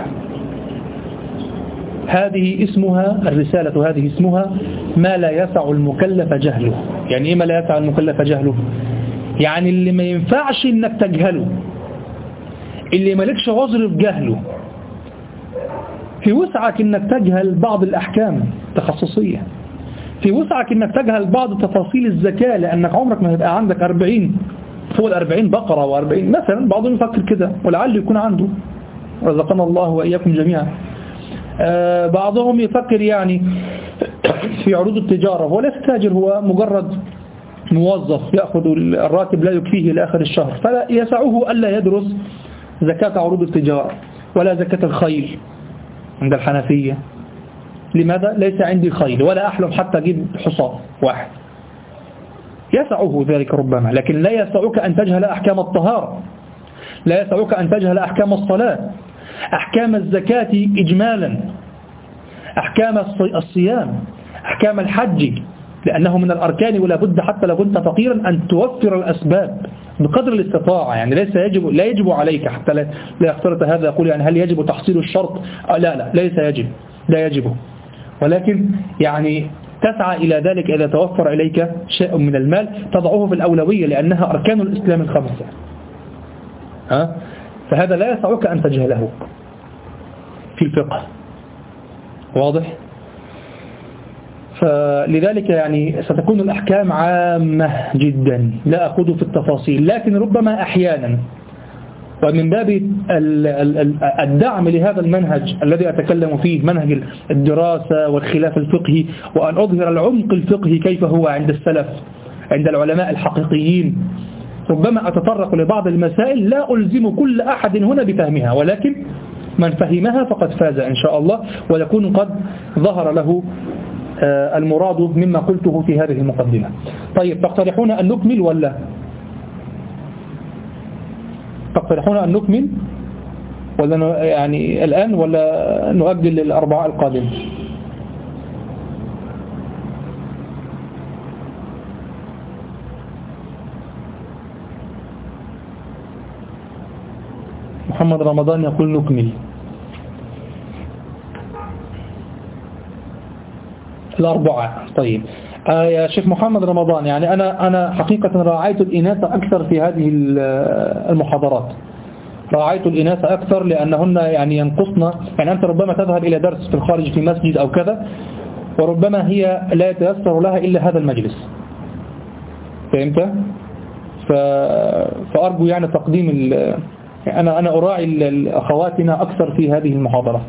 هذه اسمها الرسالة، هذه اسمها ما لا يسع المكلف جهله. يعني إيه ما لا يسع المكلف جهله؟ يعني اللي ما ينفعش إنك تجهله، اللي مالكش عذر في جهله. في وسعك إنك تجهل بعض الأحكام التخصصية، في وسعك إنك تجهل بعض تفاصيل الزكاة، لأنك عمرك ما هيبقى عندك أربعين فوق الأربعين بقرة وأربعين مثلا، بعضهم يفكر كده ولعل يكون عنده، رزقنا الله وإياكم جميعا. آه بعضهم يفكر يعني في عروض التجارة، هو ليس تاجر، هو مجرد موظف يأخذ الراتب لا يكفيه لآخر الشهر، فلا يسعه ألا يدرس زكاة عروض التجارة ولا زكاة الخيل عند الحنفية. لماذا؟ ليس عندي خيل ولا أحلم حتى أجيب حصان واحد. يسعه ذلك ربما، لكن لا يسعك أن تجهل أحكام الطهارة، لا يسعك أن تجهل أحكام الصلاة، أحكام الزكاة إجمالا، أحكام الصيام، أحكام الحج، لأنه من الأركان، ولا بد حتى لو كنت فقيرا أن توفر الأسباب بقدر الاستطاعة. يعني ليس يجب لا يجب عليك، حتى لا يختلط هذا يقول يعني هل يجب تحصيل الشرط؟ لا لا ليس يجب، لا يجب، ولكن يعني تسعى إلى ذلك إذا توفر إليك شيء من المال تضعه في الأولوية، لأنها أركان الإسلام الخمسة. ها؟ فهذا لا يسعك أن تجهله في الفقه. واضح؟ فلذلك يعني ستكون الأحكام عامة جدا، لا أخذ في التفاصيل، لكن ربما أحيانا ومن باب الدعم لهذا المنهج الذي أتكلم فيه، منهج الدراسة والخلاف الفقهي، وأن أظهر العمق الفقهي كيف هو عند السلف، عند العلماء الحقيقيين، ربما أتطرق لبعض المسائل لا ألزم كل أحد هنا بفهمها، ولكن من فهمها فقد فاز إن شاء الله، ويكون قد ظهر له المراد مما قلته في هذه المقدمة. طيب، تقترحون أن نكمل ولا تقترحون أن نكمل ولا يعني الآن، ولا نؤجل للأربعاء القادم؟ محمد رمضان يقول نكمل الأربعاء. طيب آه يا شيخ محمد رمضان، يعني أنا أنا حقيقة راعيت الإناثة أكثر في هذه المحاضرات، راعيت الإناثة أكثر لأنهن يعني ينقصن، يعني أنت ربما تذهب إلى درس في الخارج في مسجد أو كذا، وربما هي لا يتيسر لها إلا هذا المجلس، فهمت؟ فأرجو يعني تقديم ال... أنا أنا أراعي أخواتنا أكثر في هذه المحاضرات.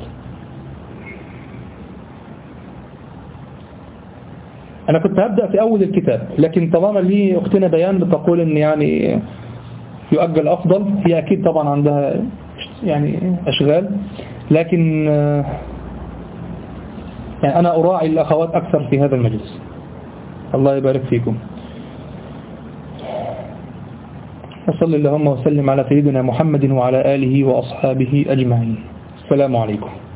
أنا كنت هبدأ في أول الكتاب، لكن طالما لي أختنا بيان بتقول إن يعني يؤجل أفضل، هي أكيد طبعا عندها يعني أشغال، لكن يعني أنا أراعي الأخوات أكثر في هذا المجلس. الله يبارك فيكم. وصلى اللهم وسلم على سيدنا محمد وعلى آله وأصحابه أجمعين. السلام عليكم.